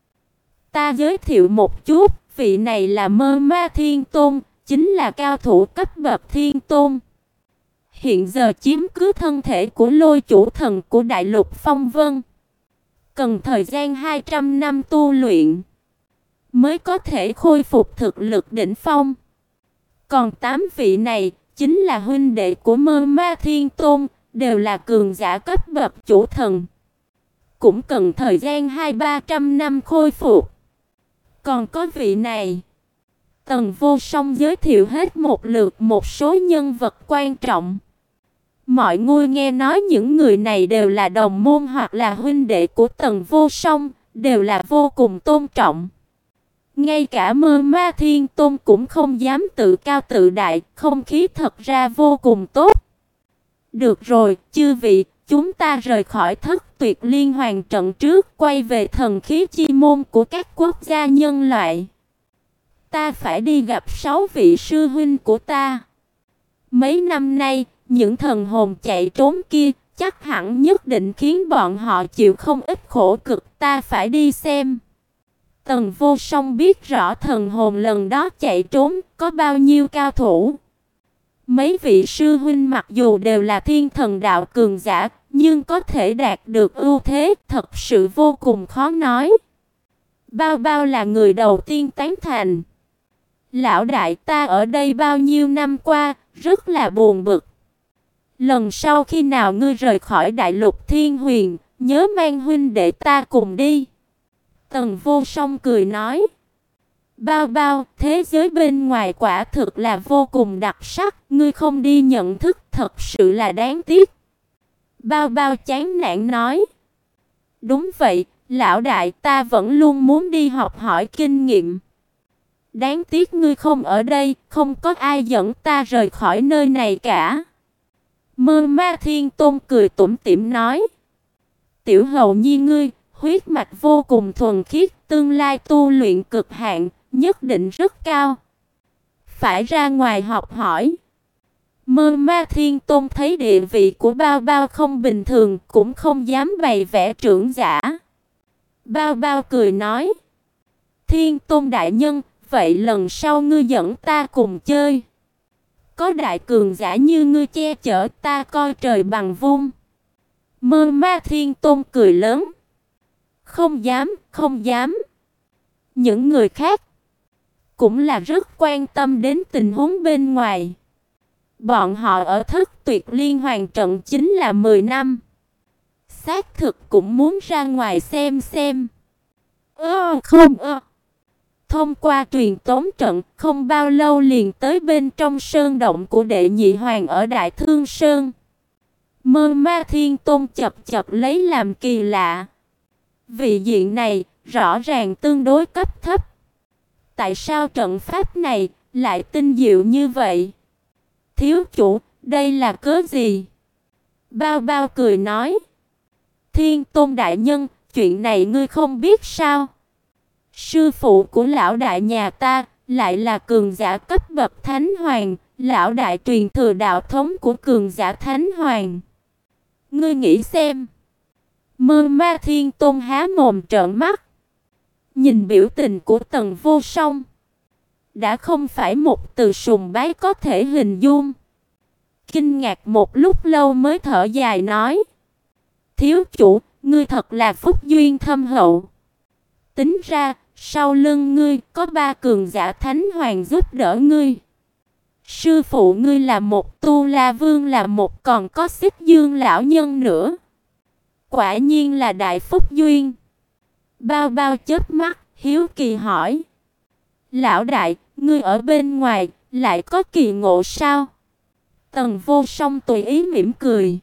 ta giới thiệu một chút, vị này là Mơ Ma Thiên Tôn, chính là cao thủ cấp bậc Thiên Tôn. Hiện giờ chiếm cứ thân thể của Lôi chủ thần của đại lục phong vân, cần thời gian hai trăm năm tu luyện mới có thể khôi phục thực lực đỉnh phong. Còn tám vị này chính là huynh đệ của Mơ Ma Thiên Tôn, đều là cường giả cấp bậc chủ thần, cũng cần thời gian hai ba trăm năm khôi phục. Còn có vị này, Tần Vô Song giới thiệu hết một lượt một số nhân vật quan trọng. Mọi người nghe nói những người này đều là đồng môn hoặc là huynh đệ của Tần Vô Song, đều là vô cùng tôn trọng. Ngay cả Mơ Ma Thiên Tôn cũng không dám tự cao tự đại, không khí thật ra vô cùng tốt. Được rồi, chư vị, chúng ta rời khỏi thất tuyệt liên hoàn trận trước, quay về thần khí chi môn của các quốc gia nhân loại. Ta phải đi gặp sáu vị sư huynh của ta. Mấy năm nay, những thần hồn chạy trốn kia, chắc hẳn nhất định khiến bọn họ chịu không ít khổ cực, ta phải đi xem. Tần Vô Song biết rõ thần hồn lần đó chạy trốn có bao nhiêu cao thủ. Mấy vị sư huynh mặc dù đều là thiên thần đạo cường giả, nhưng có thể đạt được ưu thế thật sự vô cùng khó nói. Bao bao là người đầu tiên tán thành. Lão đại, ta ở đây bao nhiêu năm qua, rất là buồn bực. Lần sau khi nào ngươi rời khỏi đại lục thiên huyền, nhớ mang huynh đệ ta cùng đi. Tần Vô Song cười nói, bao bao, thế giới bên ngoài quả thực là vô cùng đặc sắc, ngươi không đi nhận thức thật sự là đáng tiếc. Bao bao chán nản nói, đúng vậy, lão đại, ta vẫn luôn muốn đi học hỏi kinh nghiệm. Đáng tiếc ngươi không ở đây, không có ai dẫn ta rời khỏi nơi này cả. Mơ Ma Thiên Tôn cười tủm tỉm nói, tiểu hầu nhi ngươi, huyết mạch vô cùng thuần khiết, tương lai tu luyện cực hạn, nhất định rất cao. Phải ra ngoài học hỏi. Mơ Ma Thiên Tôn thấy địa vị của bao bao không bình thường, cũng không dám bày vẽ trưởng giả. Bao bao cười nói, Thiên Tôn đại nhân, vậy lần sau ngươi dẫn ta cùng chơi. Có đại cường giả như ngươi che chở, ta coi trời bằng vung. Mơ Ma Thiên Tôn cười lớn, không dám, không dám. Những người khác cũng là rất quan tâm đến tình huống bên ngoài. Bọn họ ở thất tuyệt liên hoàn trận chính là mười năm. Xác thực cũng muốn ra ngoài xem xem. Ơ không ơ. Thông qua truyền tống trận, không bao lâu liền tới bên trong sơn động của đệ nhị hoàng ở Đại Thương Sơn. Mơ Ma Thiên Tôn chập chập lấy làm kỳ lạ. Vị diện này rõ ràng tương đối cấp thấp. Tại sao trận pháp này lại tinh diệu như vậy? Thiếu chủ, đây là cớ gì? Bao Bao cười nói. Thiên Tôn đại nhân, chuyện này ngươi không biết sao? Sư phụ của lão đại nhà ta lại là cường giả cấp bậc thánh hoàng, lão đại truyền thừa đạo thống của cường giả thánh hoàng. Ngươi nghĩ xem. Mơ Ma Thiên Tôn há mồm trợn mắt. Nhìn biểu tình của Tần Vô Song, đã không phải một từ sùng bái có thể hình dung. Kinh ngạc một lúc lâu mới thở dài nói. Thiếu chủ, ngươi thật là phúc duyên thâm hậu. Tính ra, sau lưng ngươi có ba cường giả thánh hoàng giúp đỡ ngươi. Sư phụ ngươi là một Tu La Vương, là một, còn có Xích Dương lão nhân nữa. Quả nhiên là đại phúc duyên. Bao Bao chớp mắt, hiếu kỳ hỏi. Lão đại, ngươi ở bên ngoài lại có kỳ ngộ sao? Tần Vô Song tùy ý mỉm cười.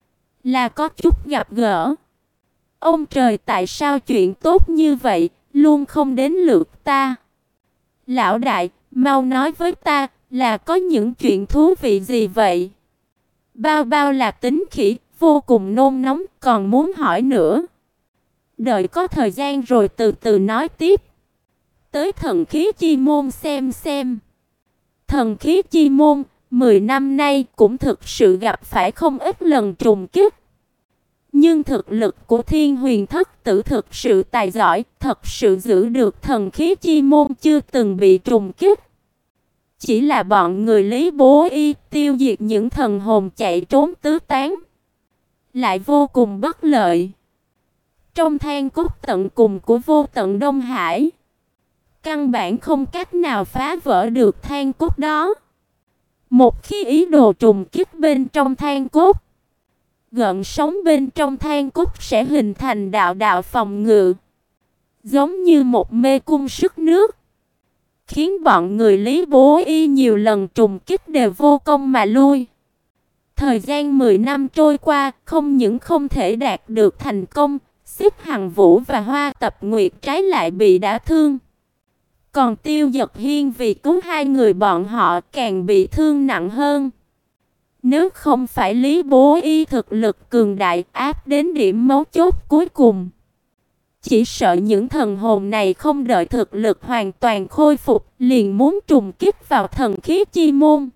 Là có chút gặp gỡ. Ông trời, tại sao chuyện tốt như vậy luôn không đến lượt ta? Lão đại, mau nói với ta, là có những chuyện thú vị gì vậy? Bao Bao là tính khỉ, vô cùng nôn nóng, còn muốn hỏi nữa. Đợi có thời gian rồi từ từ nói tiếp. Tới thần khí chi môn xem xem. Thần khí chi môn, mười năm nay cũng thực sự gặp phải không ít lần trùng kích. Nhưng thực lực của Thiên Huyền Thất Tử thực sự tài giỏi, thật sự giữ được thần khí chi môn chưa từng bị trùng kích. Chỉ là bọn người Lý Bố Y tiêu diệt những thần hồn chạy trốn tứ tán, lại vô cùng bất lợi. Trong than cốt tận cùng của vô tận Đông Hải, căn bản không cách nào phá vỡ được than cốt đó. Một khi ý đồ trùng kích bên trong than cốt, gợn sóng bên trong than cốt sẽ hình thành đạo đạo phòng ngự, giống như một mê cung sức nước, khiến bọn người Lý Bố Y nhiều lần trùng kích đều vô công mà lui. Thời gian mười năm trôi qua, không những không thể đạt được thành công, Xích Hằng Vũ và Hoa Tập Nguyệt trái lại bị đả thương. Còn Tiêu Dật Hiên vì cứu hai người bọn họ càng bị thương nặng hơn. Nếu không phải Lý Bố Y thực lực cường đại áp đến điểm mấu chốt cuối cùng, chỉ sợ những thần hồn này không đợi thực lực hoàn toàn khôi phục liền muốn trùng kích vào thần khí chi môn.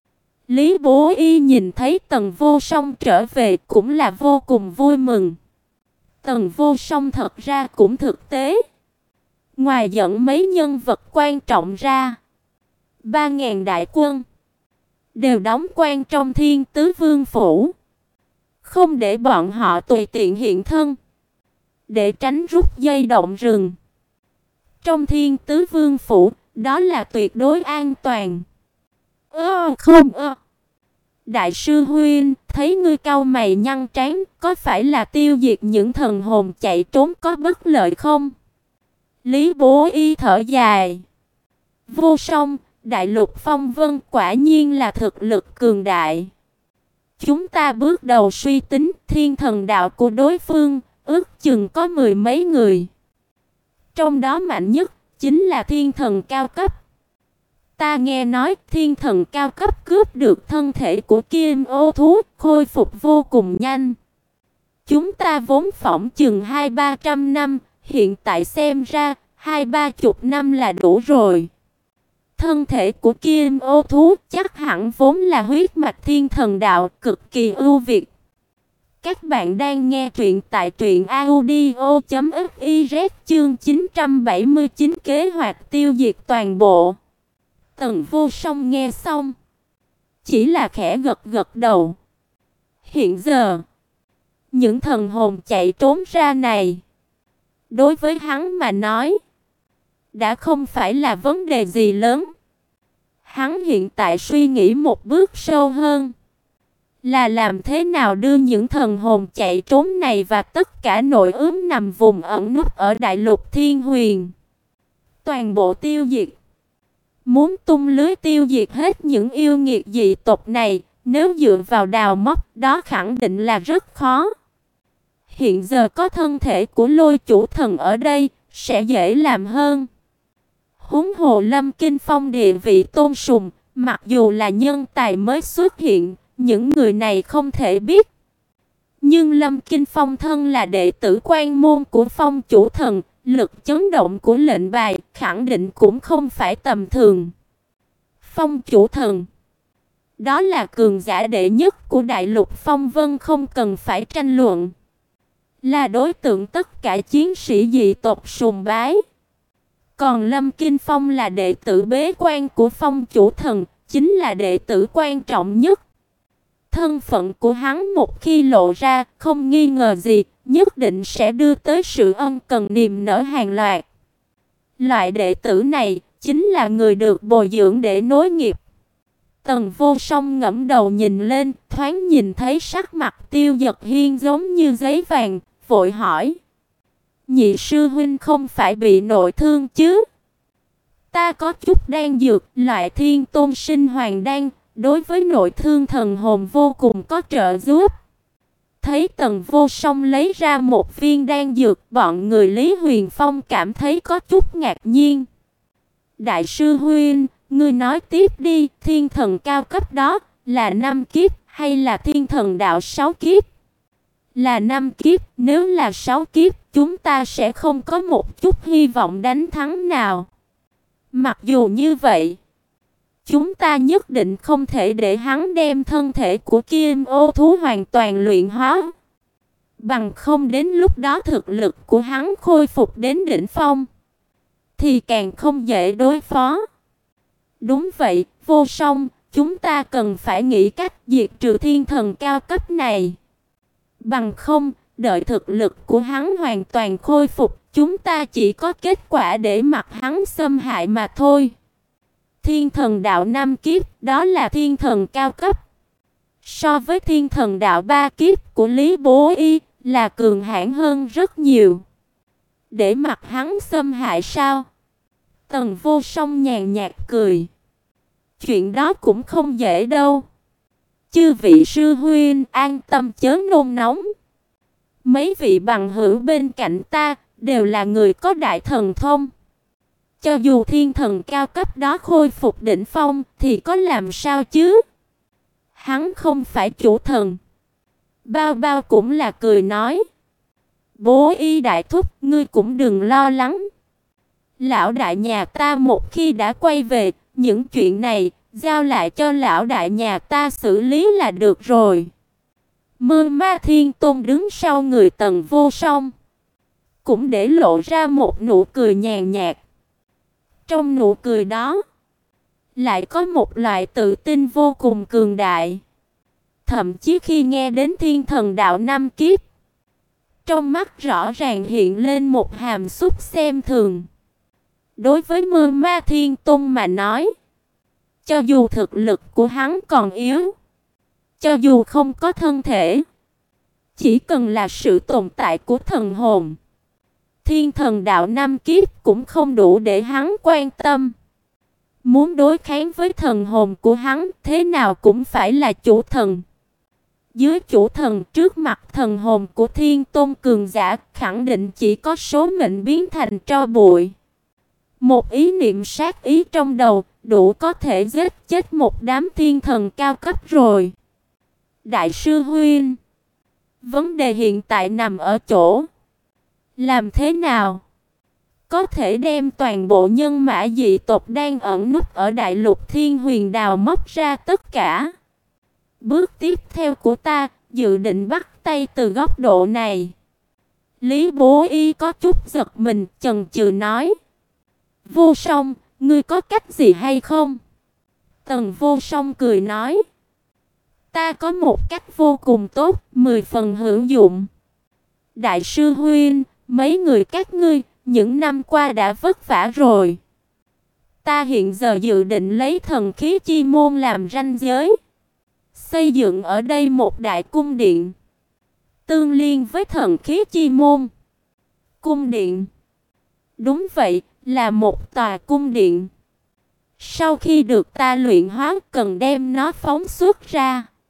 Lý Bố Y nhìn thấy Tần Vô Song trở về cũng là vô cùng vui mừng. Tần Vô Song thật ra cũng thực tế. Ngoài dẫn mấy nhân vật quan trọng ra, ba ngàn đại quân đều đóng quan trong Thiên Tứ Vương phủ, không để bọn họ tùy tiện hiện thân, để tránh rút dây động rừng. Trong Thiên Tứ Vương phủ, đó là tuyệt đối an toàn. Ơ không ơ. Đại sư huynh, thấy ngươi cau mày nhăn trán, có phải là tiêu diệt những thần hồn chạy trốn có bất lợi không? Lý Bố Y thở dài. Vô Song, Đại Lục Phong Vân quả nhiên là thực lực cường đại. Chúng ta bước đầu suy tính thiên thần đạo của đối phương, ước chừng có mười mấy người. Trong đó mạnh nhất chính là thiên thần cao cấp. Ta nghe nói thiên thần cao cấp cướp được thân thể của Kim Ô thú, khôi phục vô cùng nhanh. Chúng ta vốn phỏng chừng hai ba trăm năm, hiện tại xem ra hai ba chục năm là đủ rồi. Thân thể của Kim Ô thú chắc hẳn vốn là huyết mạch thiên thần đạo, cực kỳ ưu việt. Các bạn đang nghe truyện tại truyện audio chấm fiz chương chín trăm bảy mươi chín kế hoạch tiêu diệt toàn bộ. Tần Vô Song nghe xong, chỉ là khẽ gật gật đầu. Hiện giờ, những thần hồn chạy trốn ra này, đối với hắn mà nói, đã không phải là vấn đề gì lớn. Hắn hiện tại suy nghĩ một bước sâu hơn, là làm thế nào đưa những thần hồn chạy trốn này và tất cả nội ướm nằm vùng ẩn núp ở Đại Lục Thiên Huyền toàn bộ tiêu diệt. Muốn tung lưới tiêu diệt hết những yêu nghiệt dị tộc này, Nếu dựa vào đào móc, đó khẳng định là rất khó. Hiện giờ có thân thể của Lôi chủ thần ở đây, sẽ dễ làm hơn. Huống hồ Lâm Kinh Phong địa vị tôn sùng, mặc dù là nhân tài mới xuất hiện, những người này không thể biết. Nhưng Lâm Kinh Phong thân là đệ tử quan môn của Phong chủ thần, lực chấn động của lệnh bài khẳng định cũng không phải tầm thường. Phong chủ thần, đó là cường giả đệ nhất của đại lục Phong Vân, không cần phải tranh luận. Là đối tượng tất cả chiến sĩ dị tộc sùng bái. Còn Lâm Kinh Phong là đệ tử bế quan của Phong chủ thần, chính là đệ tử quan trọng nhất. Thân phận của hắn một khi lộ ra, không nghi ngờ gì, nhất định sẽ đưa tới sự ân cần niềm nở hàng loạt. Loại đệ tử này chính là người được bồi dưỡng để nối nghiệp. Tần Vô Song ngẩng đầu nhìn lên, thoáng nhìn thấy sắc mặt Tiêu Dật Hiên giống như giấy vàng, vội hỏi: "Nhị sư huynh không phải bị nội thương chứ?" "Ta có chút đan dược, loại Thiên Tôn Sinh Hoàng đan, đối với nội thương thần hồn vô cùng có trợ giúp." Thấy Tần Vô Song lấy ra một viên đan dược, bọn người Lý Huyền Phong cảm thấy có chút ngạc nhiên. "Đại sư huynh, ngươi nói tiếp đi, thiên thần cao cấp đó là năm kiếp hay là thiên thần đạo sáu kiếp?" "Là năm kiếp, nếu là sáu kiếp, chúng ta sẽ không có một chút hy vọng đánh thắng nào. Mặc dù như vậy, chúng ta nhất định không thể để hắn đem thân thể của Kim Ô thú hoàn toàn luyện hóa. Bằng không đến lúc đó thực lực của hắn khôi phục đến đỉnh phong, thì càng không dễ đối phó." "Đúng vậy, Vô Song, chúng ta cần phải nghĩ cách diệt trừ thiên thần cao cấp này. Bằng không, đợi thực lực của hắn hoàn toàn khôi phục, chúng ta chỉ có kết quả để mặc hắn xâm hại mà thôi." Thiên thần đạo năm kiếp, đó là thiên thần cao cấp. So với thiên thần đạo ba kiếp của Lý Bố Y, là cường hãn hơn rất nhiều. Để mặc hắn xâm hại sao? Tần Vô Song nhàn nhạt cười. "Chuyện đó cũng không dễ đâu. Chư vị sư huynh an tâm chớ nôn nóng. Mấy vị bằng hữu bên cạnh ta đều là người có đại thần thông. Cho dù thiên thần cao cấp đó khôi phục đỉnh phong thì có làm sao chứ? Hắn không phải chủ thần." Bao Bao cũng là cười nói: "Bố Y đại thúc, ngươi cũng đừng lo lắng. Lão đại nhà ta một khi đã quay về, những chuyện này giao lại cho lão đại nhà ta xử lý là được rồi." Mơ Ma Thiên Tôn đứng sau người Tần Vô Song, cũng để lộ ra một nụ cười nhàn nhạt. Trong nụ cười đó lại có một loại tự tin vô cùng cường đại. Thậm chí khi nghe đến thiên thần đạo năm kiếp, trong mắt rõ ràng hiện lên một hàm xúc xem thường. Đối với Mơ Ma Thiên Tôn mà nói, cho dù thực lực của hắn còn yếu, cho dù không có thân thể, chỉ cần là sự tồn tại của thần hồn, thiên thần đạo năm kiếp cũng không đủ để hắn quan tâm. Muốn đối kháng với thần hồn của hắn, thế nào cũng phải là chủ thần. Dưới chủ thần, trước mặt thần hồn của thiên tôn cường giả, khẳng định chỉ có số mệnh biến thành tro bụi. Một ý niệm sát ý trong đầu, đủ có thể giết chết một đám thiên thần cao cấp rồi. "Đại sư huynh, vấn đề hiện tại nằm ở chỗ, làm thế nào có thể đem toàn bộ nhân mã dị tộc đang ẩn núp ở đại lục Thiên Huyền đào móc ra tất cả. Bước tiếp theo của ta, dự định bắt tay từ góc độ này." Lý Bố Y có chút giật mình, chần chừ nói: "Vô Song, ngươi có cách gì hay không?" Tần Vô Song cười nói: "Ta có một cách vô cùng tốt, mười phần hữu dụng. Đại sư huynh, mấy người các ngươi những năm qua đã vất vả rồi. Ta hiện giờ dự định lấy thần khí chi môn làm ranh giới, xây dựng ở đây một đại cung điện, tương liên với thần khí chi môn." "Cung điện?" "Đúng vậy, là một tòa cung điện. Sau khi được ta luyện hóa, cần đem nó phóng xuất ra.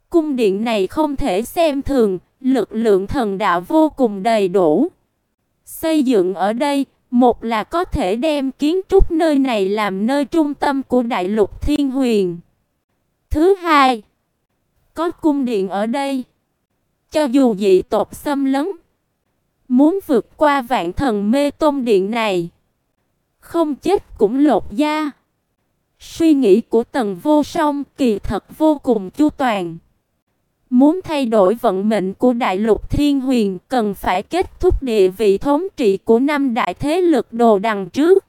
Cung điện này không thể xem thường, lực lượng thần đạo vô cùng đầy đủ. Xây dựng ở đây, một là có thể đem kiến trúc nơi này làm nơi trung tâm của đại lục Thiên Huyền. Thứ hai, có cung điện ở đây, cho dù dị tộc xâm lấn, muốn vượt qua Vạn Thần Mê Tôn điện này, không chết cũng lột da. Suy nghĩ của Tần Vô Song kỳ thật vô cùng chu toàn. Muốn thay đổi vận mệnh của đại lục Thiên Huyền, cần phải kết thúc địa vị thống trị của năm đại thế lực đồ đằng trước.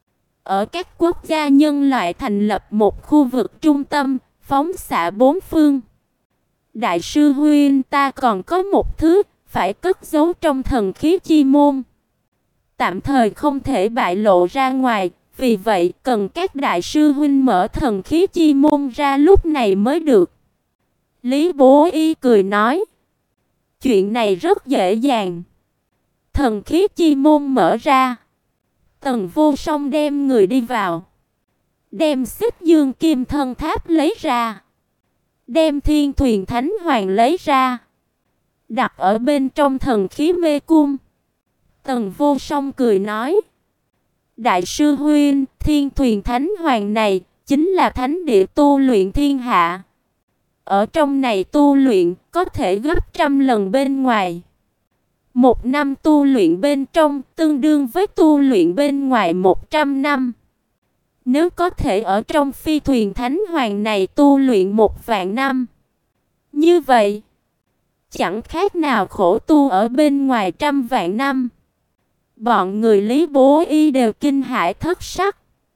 Ở các quốc gia nhân loại thành lập một khu vực trung tâm, phóng xạ bốn phương. Đại sư huynh, ta còn có một thứ phải cất giấu trong thần khí chi môn, tạm thời không thể bại lộ ra ngoài, vì vậy cần các đại sư huynh mở thần khí chi môn ra lúc này mới được. Lý Bố Y cười nói, chuyện này rất dễ dàng. Thần khí chi môn mở ra, Tần Vô Song đem người đi vào, đem Xích Dương Kim Thân Tháp lấy ra, đem Thiên Thuyền Thánh Hoàng lấy ra, đặt ở bên trong thần khí mê cung. Tần Vô Song cười nói, đại sư huynh, Thiên Thuyền Thánh Hoàng này chính là thánh địa tu luyện thiên hạ. Ở trong này tu luyện có thể gấp trăm lần bên ngoài. Một năm tu luyện bên trong tương đương với tu luyện bên ngoài một trăm năm. Nếu có thể ở trong phi thuyền Thánh Hoàng này tu luyện một vạn năm, như vậy chẳng khác nào khổ tu ở bên ngoài trăm vạn năm. Bọn người Lý Bố Y đều kinh hãi thất sắc.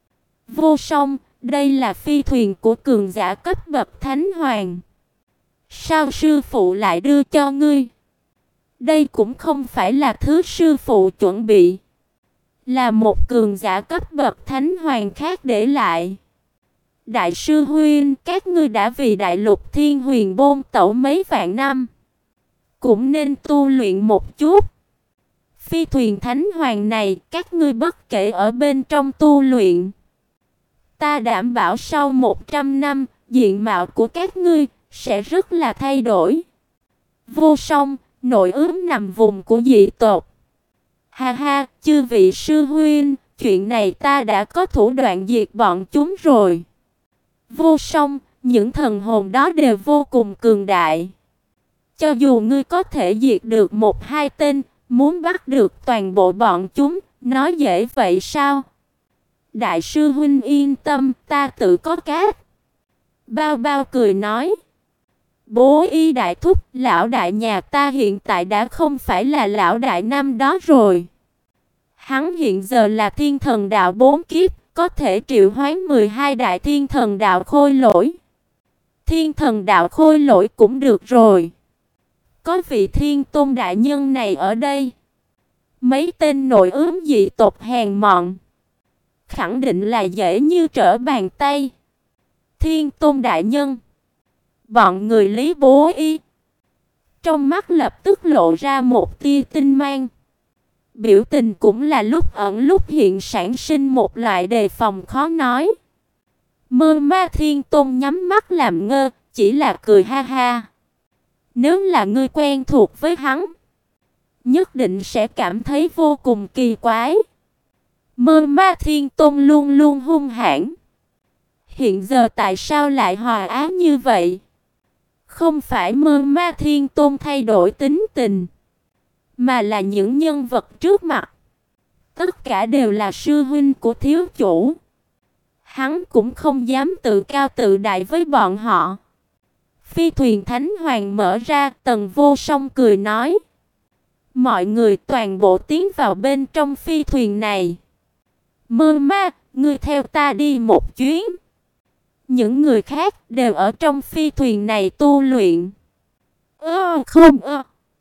Vô Song, đây là phi thuyền của cường giả cấp bậc Thánh Hoàng. Sao sư phụ lại đưa cho ngươi? Đây cũng không phải là thứ sư phụ chuẩn bị, là một cường giả cấp bậc Thánh Hoàng khác để lại. Đại sư huynh, các ngươi đã vì đại lục Thiên Huyền bôn tẩu mấy vạn năm, cũng nên tu luyện một chút. Phi thuyền Thánh Hoàng này, các ngươi bất kể ở bên trong tu luyện, ta đảm bảo sau một trăm năm, diện mạo của các ngươi sẽ rất là thay đổi. Vô Song, nội ướm nằm vùng của dị tộc. Ha ha, chư vị sư huynh, chuyện này ta đã có thủ đoạn diệt bọn chúng rồi. Vô Song, những thần hồn đó đều vô cùng cường đại. Cho dù ngươi có thể diệt được một hai tên, muốn bắt được toàn bộ bọn chúng, nói dễ vậy sao? Đại sư huynh yên tâm, ta tự có cách. Bao Bao cười nói, Bố Y đại thúc, lão đại nhà ta hiện tại đã không phải là lão đại năm đó rồi. Hắn hiện giờ là thiên thần đạo bốn kiếp, có thể triệu hoán mười hai đại thiên thần đạo khôi lỗi. Thiên thần đạo khôi lỗi cũng được rồi. Có vị thiên tôn đại nhân này ở đây, mấy tên nội ướm dị tộc hèn mọn khẳng định là dễ như trở bàn tay. Thiên tôn đại nhân, bọn người Lý Bố Y trong mắt lập tức lộ ra một tia tinh mang. Biểu tình cũng là lúc ẩn lúc hiện, sản sinh một loại đề phòng khó nói. Mơ Ma Thiên Tôn nhắm mắt làm ngơ, chỉ là cười ha ha. Nếu là ngươi quen thuộc với hắn, nhất định sẽ cảm thấy vô cùng kỳ quái. Mơ Ma Thiên Tôn luôn luôn hung hãn, hiện giờ tại sao lại hòa ái như vậy? Không phải Mơ Ma Thiên Tôn thay đổi tính tình, mà là những nhân vật trước mặt tất cả đều là sư huynh của thiếu chủ. Hắn cũng không dám tự cao tự đại với bọn họ. Phi thuyền Thánh Hoàng mở ra, Tần Vô Song cười nói, mọi người toàn bộ tiến vào bên trong phi thuyền này. Mơ Ma, ngươi theo ta đi một chuyến. Những người khác đều ở trong phi thuyền này tu luyện. Ơ không ơ.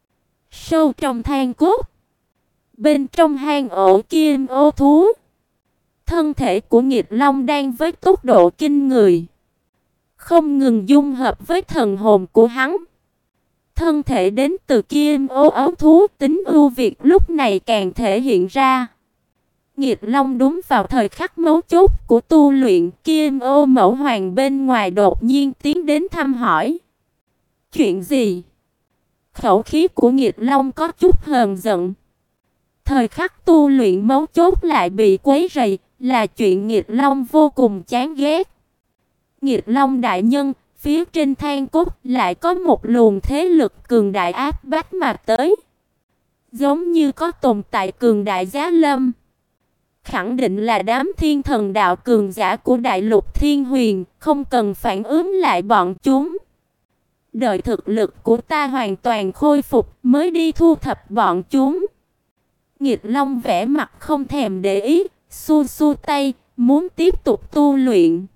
Sâu trong than cốt, bên trong hang ổ kim ô thú, thân thể của Nghịch Long đang với tốc độ kinh người, không ngừng dung hợp với thần hồn của hắn. Thân thể đến từ kim ô ấu thú tính ưu việt lúc này càng thể hiện ra. Nghịch Long đúng vào thời khắc mấu chốt của tu luyện, kim ô mẫu hoàng bên ngoài đột nhiên tiến đến thăm hỏi. chuyện gì? Khẩu khí của Nghịch Long có chút hờn giận. Thời khắc tu luyện mấu chốt lại bị quấy rầy, là chuyện Nghịch Long vô cùng chán ghét. Nghịch Long đại nhân, phía trên Than Cốt lại có một luồng thế lực cường đại áp bách mà tới. Giống như có tồn tại cường đại giá lâm. Khẳng định là đám thiên thần đạo cường giả của đại lục Thiên Huyền, không cần phản ứng lại bọn chúng. Đợi thực lực của ta hoàn toàn khôi phục mới đi thu thập bọn chúng. Nghịch Long vẻ mặt không thèm để ý, xua xua tay, muốn tiếp tục tu luyện.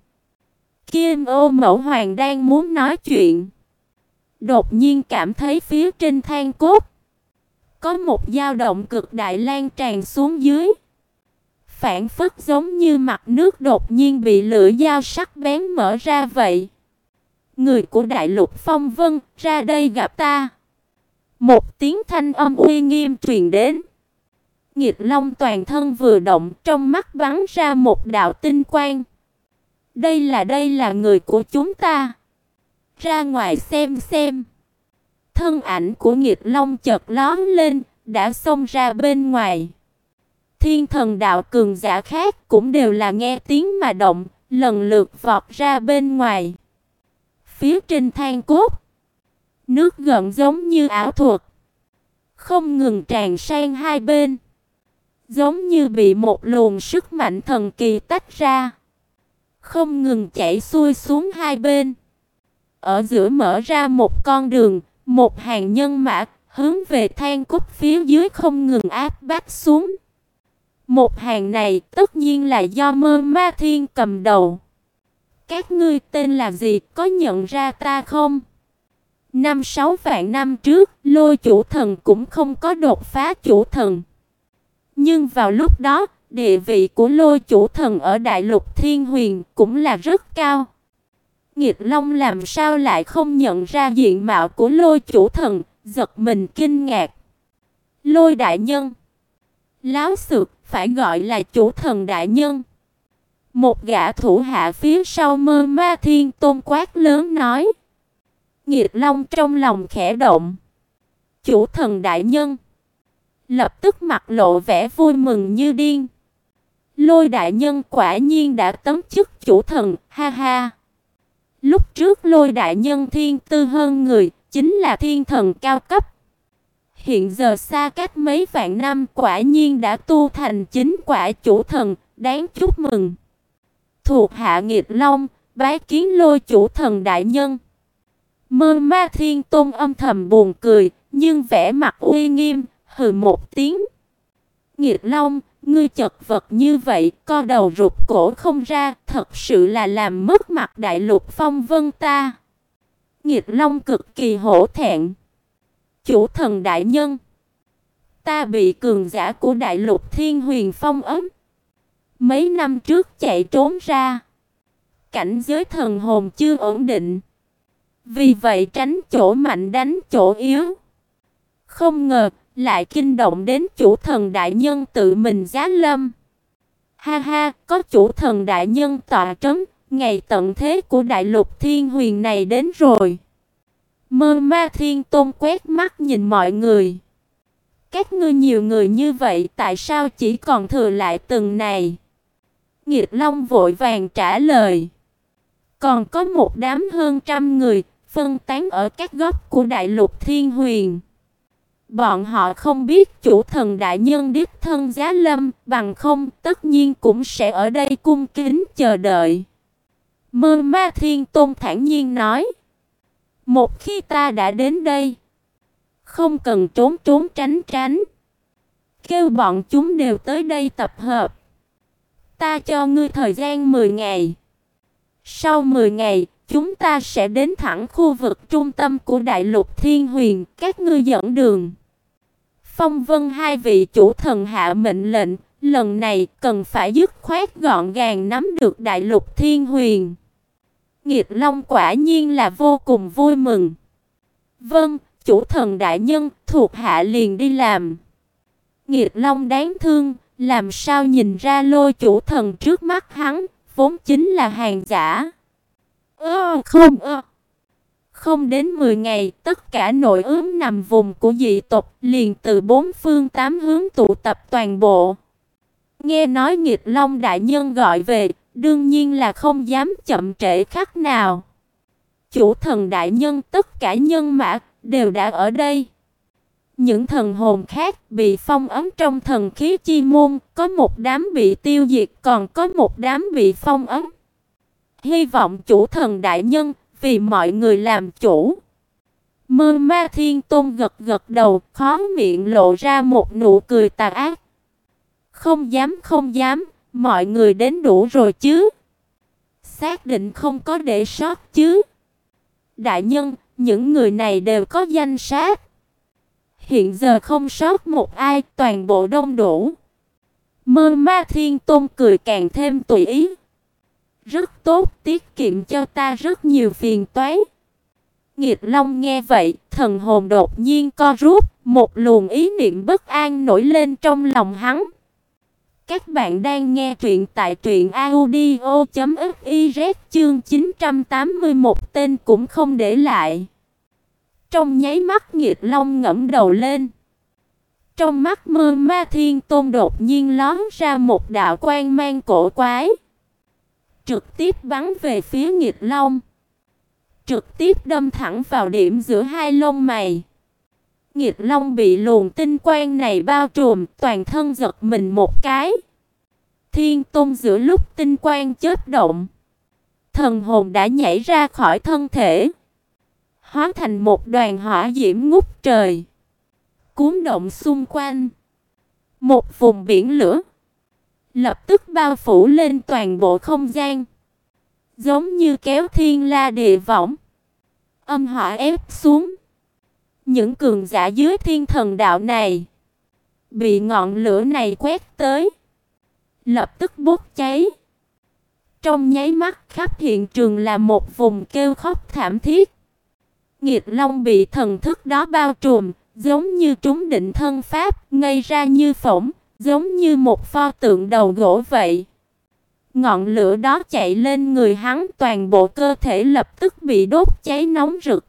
Kim Ô Mẫu Hoàng đang muốn nói chuyện, đột nhiên cảm thấy phía trên Than Cốt có một dao động cực đại lan tràn xuống dưới. Phản phất giống như mặt nước đột nhiên bị lưỡi dao sắc bén mở ra vậy. Người của đại lục Phong Vân, ra đây gặp ta. Một tiếng thanh âm uy nghiêm truyền đến. Nghịch Long toàn thân vừa động, trong mắt bắn ra một đạo tinh quang. Đây là đây là người của chúng ta. Ra ngoài xem xem. Thân ảnh của Nghịch Long chợt lóe lên, đã xông ra bên ngoài. Thiên thần đạo cường giả khác cũng đều là nghe tiếng mà động, lần lượt vọt ra bên ngoài. Phía trên Than Cốt, nước gợn giống như ảo thuật, không ngừng tràn sang hai bên, giống như bị một luồng sức mạnh thần kỳ tách ra, không ngừng chảy xuôi xuống hai bên. Ở giữa mở ra một con đường, một hàng nhân mã hướng về Than Cốt phía dưới không ngừng áp bách xuống. Một hàng này tất nhiên là do Mơ Ma Thiên cầm đầu. Các ngươi tên là gì, có nhận ra ta không? Năm sáu vạn năm trước, Lôi Chủ Thần cũng không có đột phá chủ thần. Nhưng vào lúc đó, địa vị của Lôi Chủ Thần ở đại lục Thiên Huyền cũng là rất cao. Nghịch Long làm sao lại không nhận ra diện mạo của Lôi Chủ Thần, giật mình kinh ngạc. Lôi đại nhân. Láo xược, phải gọi là Chủ Thần đại nhân. Một gã thủ hạ phía sau Mơ Ma Thiên Tôn quát lớn nói. Nghịch Long trong lòng khẽ động. Chủ Thần đại nhân. Lập tức mặt lộ vẻ vui mừng như điên. Lôi đại nhân quả nhiên đã tấm chức chủ thần, ha ha. Lúc trước Lôi đại nhân thiên tư hơn người, chính là thiên thần cao cấp. Hiện giờ xa cách mấy vạn năm, quả nhiên đã tu thành chính quả chủ thần, đáng chúc mừng. Thuộc hạ Nghịch Long, bái kiến Lôi Chủ Thần đại nhân. Mơ Ma Thiên Tôn âm thầm buồn cười, nhưng vẻ mặt uy nghiêm, hừ một tiếng. Nghịch Long, ngươi chật vật như vậy, co đầu rụt cổ không ra, thật sự là làm mất mặt đại lục Phong Vân ta. Nghịch Long cực kỳ hổ thẹn. Chủ Thần đại nhân, ta bị cường giả của đại lục Thiên Huyền phong ấn. Mấy năm trước chạy trốn ra, cảnh giới thần hồn chưa ổn định, vì vậy tránh chỗ mạnh đánh chỗ yếu. Không ngờ lại kinh động đến Chủ Thần đại nhân tự mình giáng lâm. Ha ha, có Chủ Thần đại nhân tọa trấn, ngày tận thế của đại lục Thiên Huyền này đến rồi. Mơ Ma Thiên Tôn quét mắt nhìn mọi người. Các ngươi nhiều người như vậy, tại sao chỉ còn thừa lại từng này? Nghịch Long vội vàng trả lời. Còn có một đám hơn trăm người, phân tán ở các góc của đại lục Thiên Huyền. Bọn họ không biết Chủ Thần đại nhân đích thân giá lâm, bằng không tất nhiên cũng sẽ ở đây cung kính chờ đợi. Mơ Ma Thiên Tôn thản nhiên nói. Một khi ta đã đến đây, không cần trốn trốn tránh tránh, kêu bọn chúng đều tới đây tập hợp. Ta cho ngươi thời gian mười ngày. Sau mười ngày, chúng ta sẽ đến thẳng khu vực trung tâm của đại lục Thiên Huyền, các ngươi dẫn đường. Phong Vân hai vị chủ thần hạ mệnh lệnh, lần này cần phải dứt khoát gọn gàng nắm được đại lục Thiên Huyền. Nghịch Long quả nhiên là vô cùng vui mừng. Vâng, Chủ Thần đại nhân, thuộc hạ liền đi làm. Nghịch Long đáng thương, làm sao nhìn ra Lôi Chủ Thần trước mắt hắn vốn chính là hàng giả. Ơ không ơ. Không đến mười ngày, tất cả nội ướm nằm vùng của dị tộc liền từ bốn phương tám hướng tụ tập toàn bộ. Nghe nói Nghịch Long đại nhân gọi về, đương nhiên là không dám chậm trễ khắc nào. Chủ thần đại nhân, tất cả nhân mã đều đã ở đây. Những thần hồn khác bị phong ấn trong thần khí chi môn, có một đám bị tiêu diệt, còn có một đám bị phong ấn. Hy vọng chủ thần đại nhân vì mọi người làm chủ. Mơ Ma Thiên Tôn gật gật đầu, khóe miệng lộ ra một nụ cười tà ác. Không dám không dám, mọi người đến đủ rồi chứ? Xác định không có để sót chứ? Đại nhân, những người này đều có danh sách. Hiện giờ không sót một ai, toàn bộ đông đủ. Mơ Ma Thiên Tôn cười càng thêm tùy ý. Rất tốt, tiết kiệm cho ta rất nhiều phiền toái. Nghịch Long nghe vậy, thần hồn đột nhiên co rút, một luồng ý niệm bất an nổi lên trong lòng hắn. Các bạn đang nghe truyện tại truyện audio chấm fiz chương chín trăm tám mươi mốt tên cũng không để lại. Trong nháy mắt Nghịch Long ngẩng đầu lên. Trong mắt Mơ Ma Thiên Tôn đột nhiên lóe ra một đạo quang mang cổ quái. Trực tiếp bắn về phía Nghịch Long. Trực tiếp đâm thẳng vào điểm giữa hai lông mày. Nghịch Long bị luồng tinh quang này bao trùm, toàn thân giật mình một cái. Thiên Tôn giữa lúc tinh quang chớp động, thần hồn đã nhảy ra khỏi thân thể, hóa thành một đoàn hỏa diễm ngút trời, cuốn động xung quanh. Một vùng biển lửa lập tức bao phủ lên toàn bộ không gian, giống như kéo thiên la địa võng, âm hỏa ép xuống. Những cường giả dưới thiên thần đạo này bị ngọn lửa này quét tới, lập tức bốc cháy. Trong nháy mắt khắp hiện trường là một vùng kêu khóc thảm thiết. Nghịch Long bị thần thức đó bao trùm, giống như trúng định thân pháp, ngây ra như phỗng, giống như một pho tượng đầu gỗ vậy. Ngọn lửa đó chạy lên người hắn, toàn bộ cơ thể lập tức bị đốt cháy nóng rực.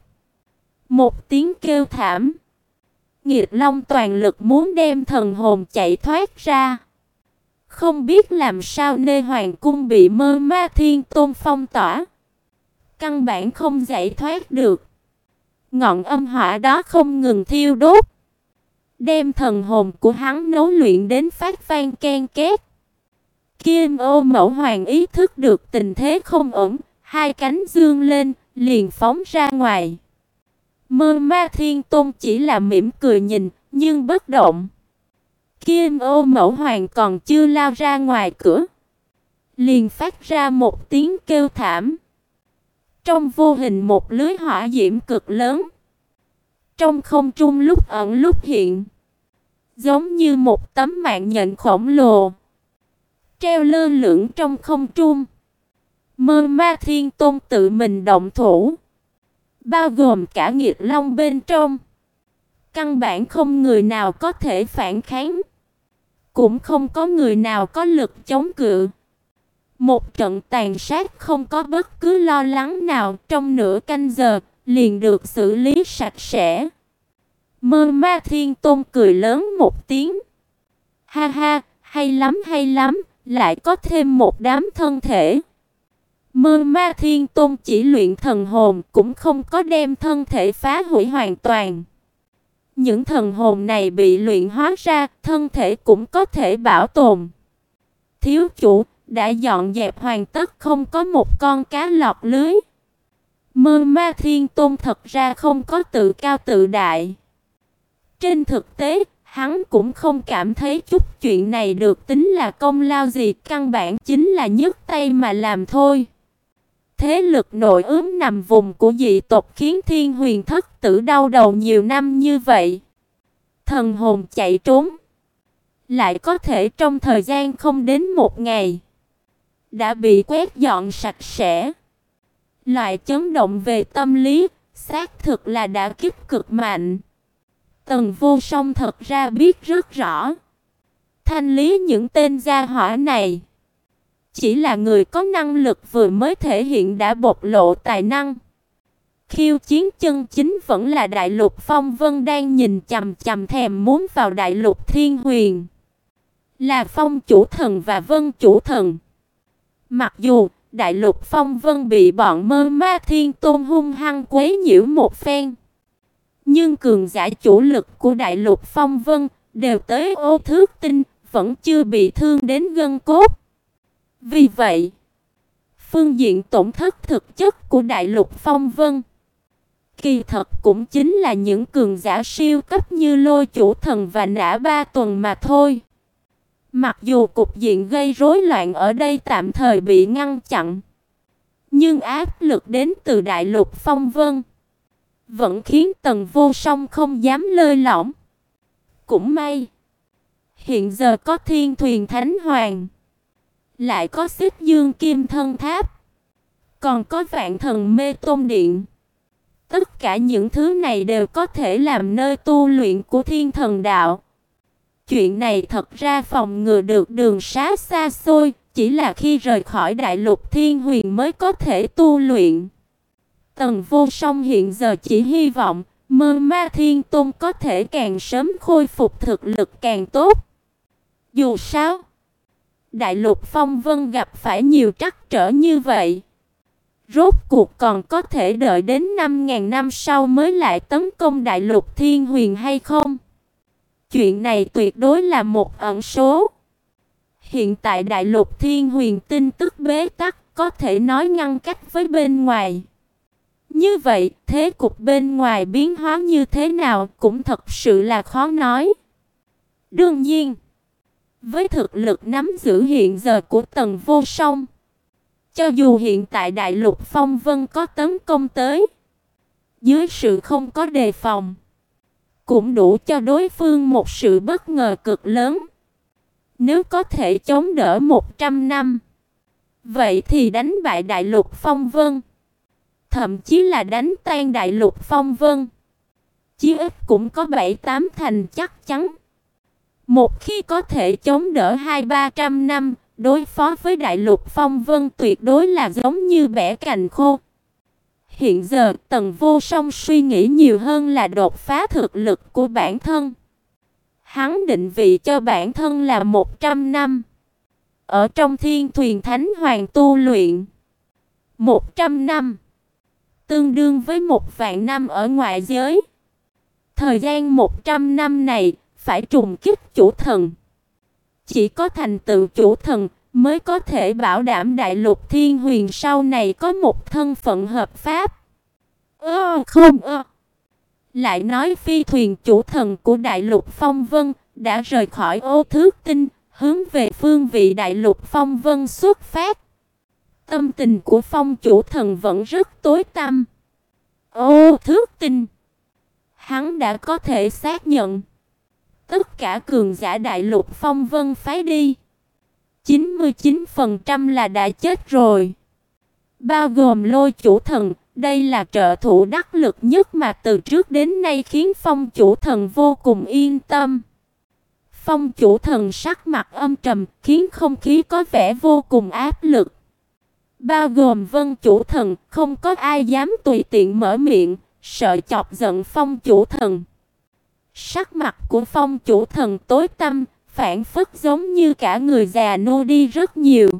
Một tiếng kêu thảm. Nghịch Long toàn lực muốn đem thần hồn chạy thoát ra. Không biết làm sao Nê Hoàng cung bị Mơ Ma Thiên Tôn phong tỏa, căn bản không giải thoát được. Ngọn âm hỏa đó không ngừng thiêu đốt, đem thần hồn của hắn nấu luyện đến phát vang ken két. Kim Ô Mẫu Hoàng ý thức được tình thế không ổn, hai cánh dương lên, liền phóng ra ngoài. Mơ Ma Thiên Tôn chỉ là mỉm cười nhìn, nhưng bất động. Kim Ô Mẫu Hoàng còn chưa lao ra ngoài cửa, liền phát ra một tiếng kêu thảm. Trong vô hình một lưới hỏa diễm cực lớn, trong không trung lúc ẩn lúc hiện, giống như một tấm mạng nhện khổng lồ, treo lơ lửng trong không trung. Mơ Ma Thiên Tôn tự mình động thủ, bao gồm cả Nghịch Long bên trong. Căn bản không người nào có thể phản kháng, cũng không có người nào có lực chống cự. Một trận tàn sát không có bất cứ lo lắng nào, trong nửa canh giờ liền được xử lý sạch sẽ. Mơ Ma Thiên Tôn cười lớn một tiếng. Ha ha, hay lắm hay lắm, lại có thêm một đám thân thể. Mơ Ma Thiên Tôn chỉ luyện thần hồn, cũng không có đem thân thể phá hủy hoàn toàn. Những thần hồn này bị luyện hóa ra, thân thể cũng có thể bảo tồn. Thiếu chủ đã dọn dẹp hoàn tất, không có một con cá lọt lưới. Mơ Ma Thiên Tôn thật ra không có tự cao tự đại. Trên thực tế, hắn cũng không cảm thấy chút chuyện này được tính là công lao gì, căn bản chính là nhấc tay mà làm thôi. Thế lực nội ướm nằm vùng của dị tộc khiến Thiên Huyền Thất Tử đau đầu nhiều năm như vậy. Thần hồn chạy trốn, lại có thể trong thời gian không đến một ngày đã bị quét dọn sạch sẽ. Loại chấn động về tâm lý xác thực là đã kích cực mạnh. Tần Vô Song thật ra biết rất rõ, thanh lý những tên gia hỏa này chỉ là người có năng lực vừa mới thể hiện đã bộc lộ tài năng. khiêu chiến chân chính vẫn là Đại Lục Phong Vân đang nhìn chằm chằm thèm muốn vào Đại Lục Thiên Huyền. Là Phong Chủ Thần và Vân Chủ Thần. Mặc dù Đại Lục Phong Vân bị bọn Mơ Ma Thiên Tôn hung hăng quấy nhiễu một phen, nhưng cường giả chủ lực của Đại Lục Phong Vân đều tới Ô Thước Tinh, vẫn chưa bị thương đến gân cốt. Vì vậy, phương diện tổn thất thực chất của Đại Lục Phong Vân kỳ thật cũng chính là những cường giả siêu cấp như Lôi Chủ Thần và Nã Ba Tuần mà thôi. Mặc dù cục diện gây rối loạn ở đây tạm thời bị ngăn chặn, nhưng áp lực đến từ Đại Lục Phong Vân vẫn khiến Tần Vô Song không dám lơi lỏng. Cũng may, hiện giờ có Thiên Thuyền Thánh Hoàng, lại có Xích Dương Kim Thân Tháp, còn có Vạn Thần Mê Tôn Điện. Tất cả những thứ này đều có thể làm nơi tu luyện của Thiên Thần Đạo. Chuyện này thật ra phòng ngừa được đường xá xa xôi, chỉ là khi rời khỏi Đại Lục Thiên Huyền mới có thể tu luyện. Tần Vô Song hiện giờ chỉ hy vọng Mơ Ma Thiên Tôn có thể càng sớm khôi phục thực lực càng tốt. Dù sao, Đại Lục Phong Vân gặp phải nhiều trắc trở như vậy, rốt cuộc còn có thể đợi đến năm ngàn năm sau mới lại tấn công Đại Lục Thiên Huyền hay không? Chuyện này tuyệt đối là một ẩn số. Hiện tại Đại Lục Thiên Huyền tin tức bế tắc, có thể nói ngăn cách với bên ngoài. Như vậy, thế cục bên ngoài biến hóa như thế nào cũng thật sự là khó nói. Đương nhiên, với thực lực nắm giữ hiện giờ của Tần Vô Song, cho dù hiện tại Đại Lục Phong Vân có tấn công tới, dưới sự không có đề phòng, cũng đủ cho đối phương một sự bất ngờ cực lớn. Nếu có thể chống đỡ một trăm năm, vậy thì đánh bại Đại Lục Phong Vân, thậm chí là đánh tan Đại Lục Phong Vân, chí ít cũng có bảy tám thành chắc chắn. Một khi có thể chống đỡ hai ba trăm năm, đối phó với Đại Lục Phong Vân tuyệt đối là giống như bẻ cành khô. Hiện giờ Tần Vô Song suy nghĩ nhiều hơn là đột phá thực lực của bản thân. Hắn định vị cho bản thân là một trăm năm ở trong Thiên Thuyền Thánh Hoàng tu luyện. Một trăm năm tương đương với một vạn năm ở ngoại giới. Thời gian một trăm năm này phải trùng kích chủ thần. Chỉ có thành tựu chủ thần mới có thể bảo đảm Đại Lục Thiên Huyền sau này có một thân phận hợp pháp. Ơ không ơ. Lại nói phi thuyền chủ thần của Đại Lục Phong Vân đã rời khỏi Ô Thước Tinh, hướng về phương vị Đại Lục Phong Vân xuất phát. Tâm tình của Phong chủ thần vẫn rất tối tăm. Ô Thước Tinh, hắn đã có thể xác nhận tất cả cường giả Đại Lục Phong Vân phái đi, chín mươi chín phần trăm là đã chết rồi. Bao gồm Lôi chủ thần, đây là trợ thủ đắc lực nhất mà từ trước đến nay khiến Phong chủ thần vô cùng yên tâm. Phong chủ thần sắc mặt âm trầm, khiến không khí có vẻ vô cùng áp lực. Bao gồm Vân chủ thần, không có ai dám tùy tiện mở miệng, sợ chọc giận Phong chủ thần. Sắc mặt của Phong chủ thần tối tăm, phảng phất giống như cả người già nô đi rất nhiều.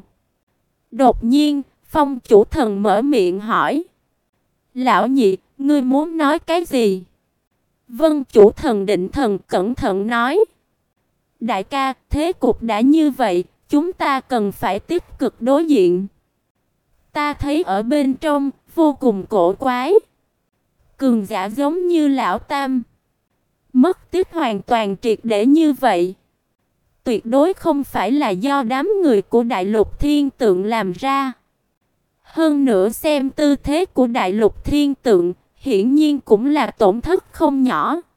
Đột nhiên, Phong chủ thần mở miệng hỏi: "Lão nhị, ngươi muốn nói cái gì?" Vân chủ thần định thần cẩn thận nói: "Đại ca, thế cục đã như vậy, chúng ta cần phải tích cực đối diện. Ta thấy ở bên trong vô cùng cổ quái. Cường giả giống như lão Tam mất tích hoàn toàn triệt để như vậy, tuyệt đối không phải là do đám người của Đại Lục Thiên Tượng làm ra. Hơn nữa xem tư thế của Đại Lục Thiên Tượng, hiển nhiên cũng là tổn thất không nhỏ.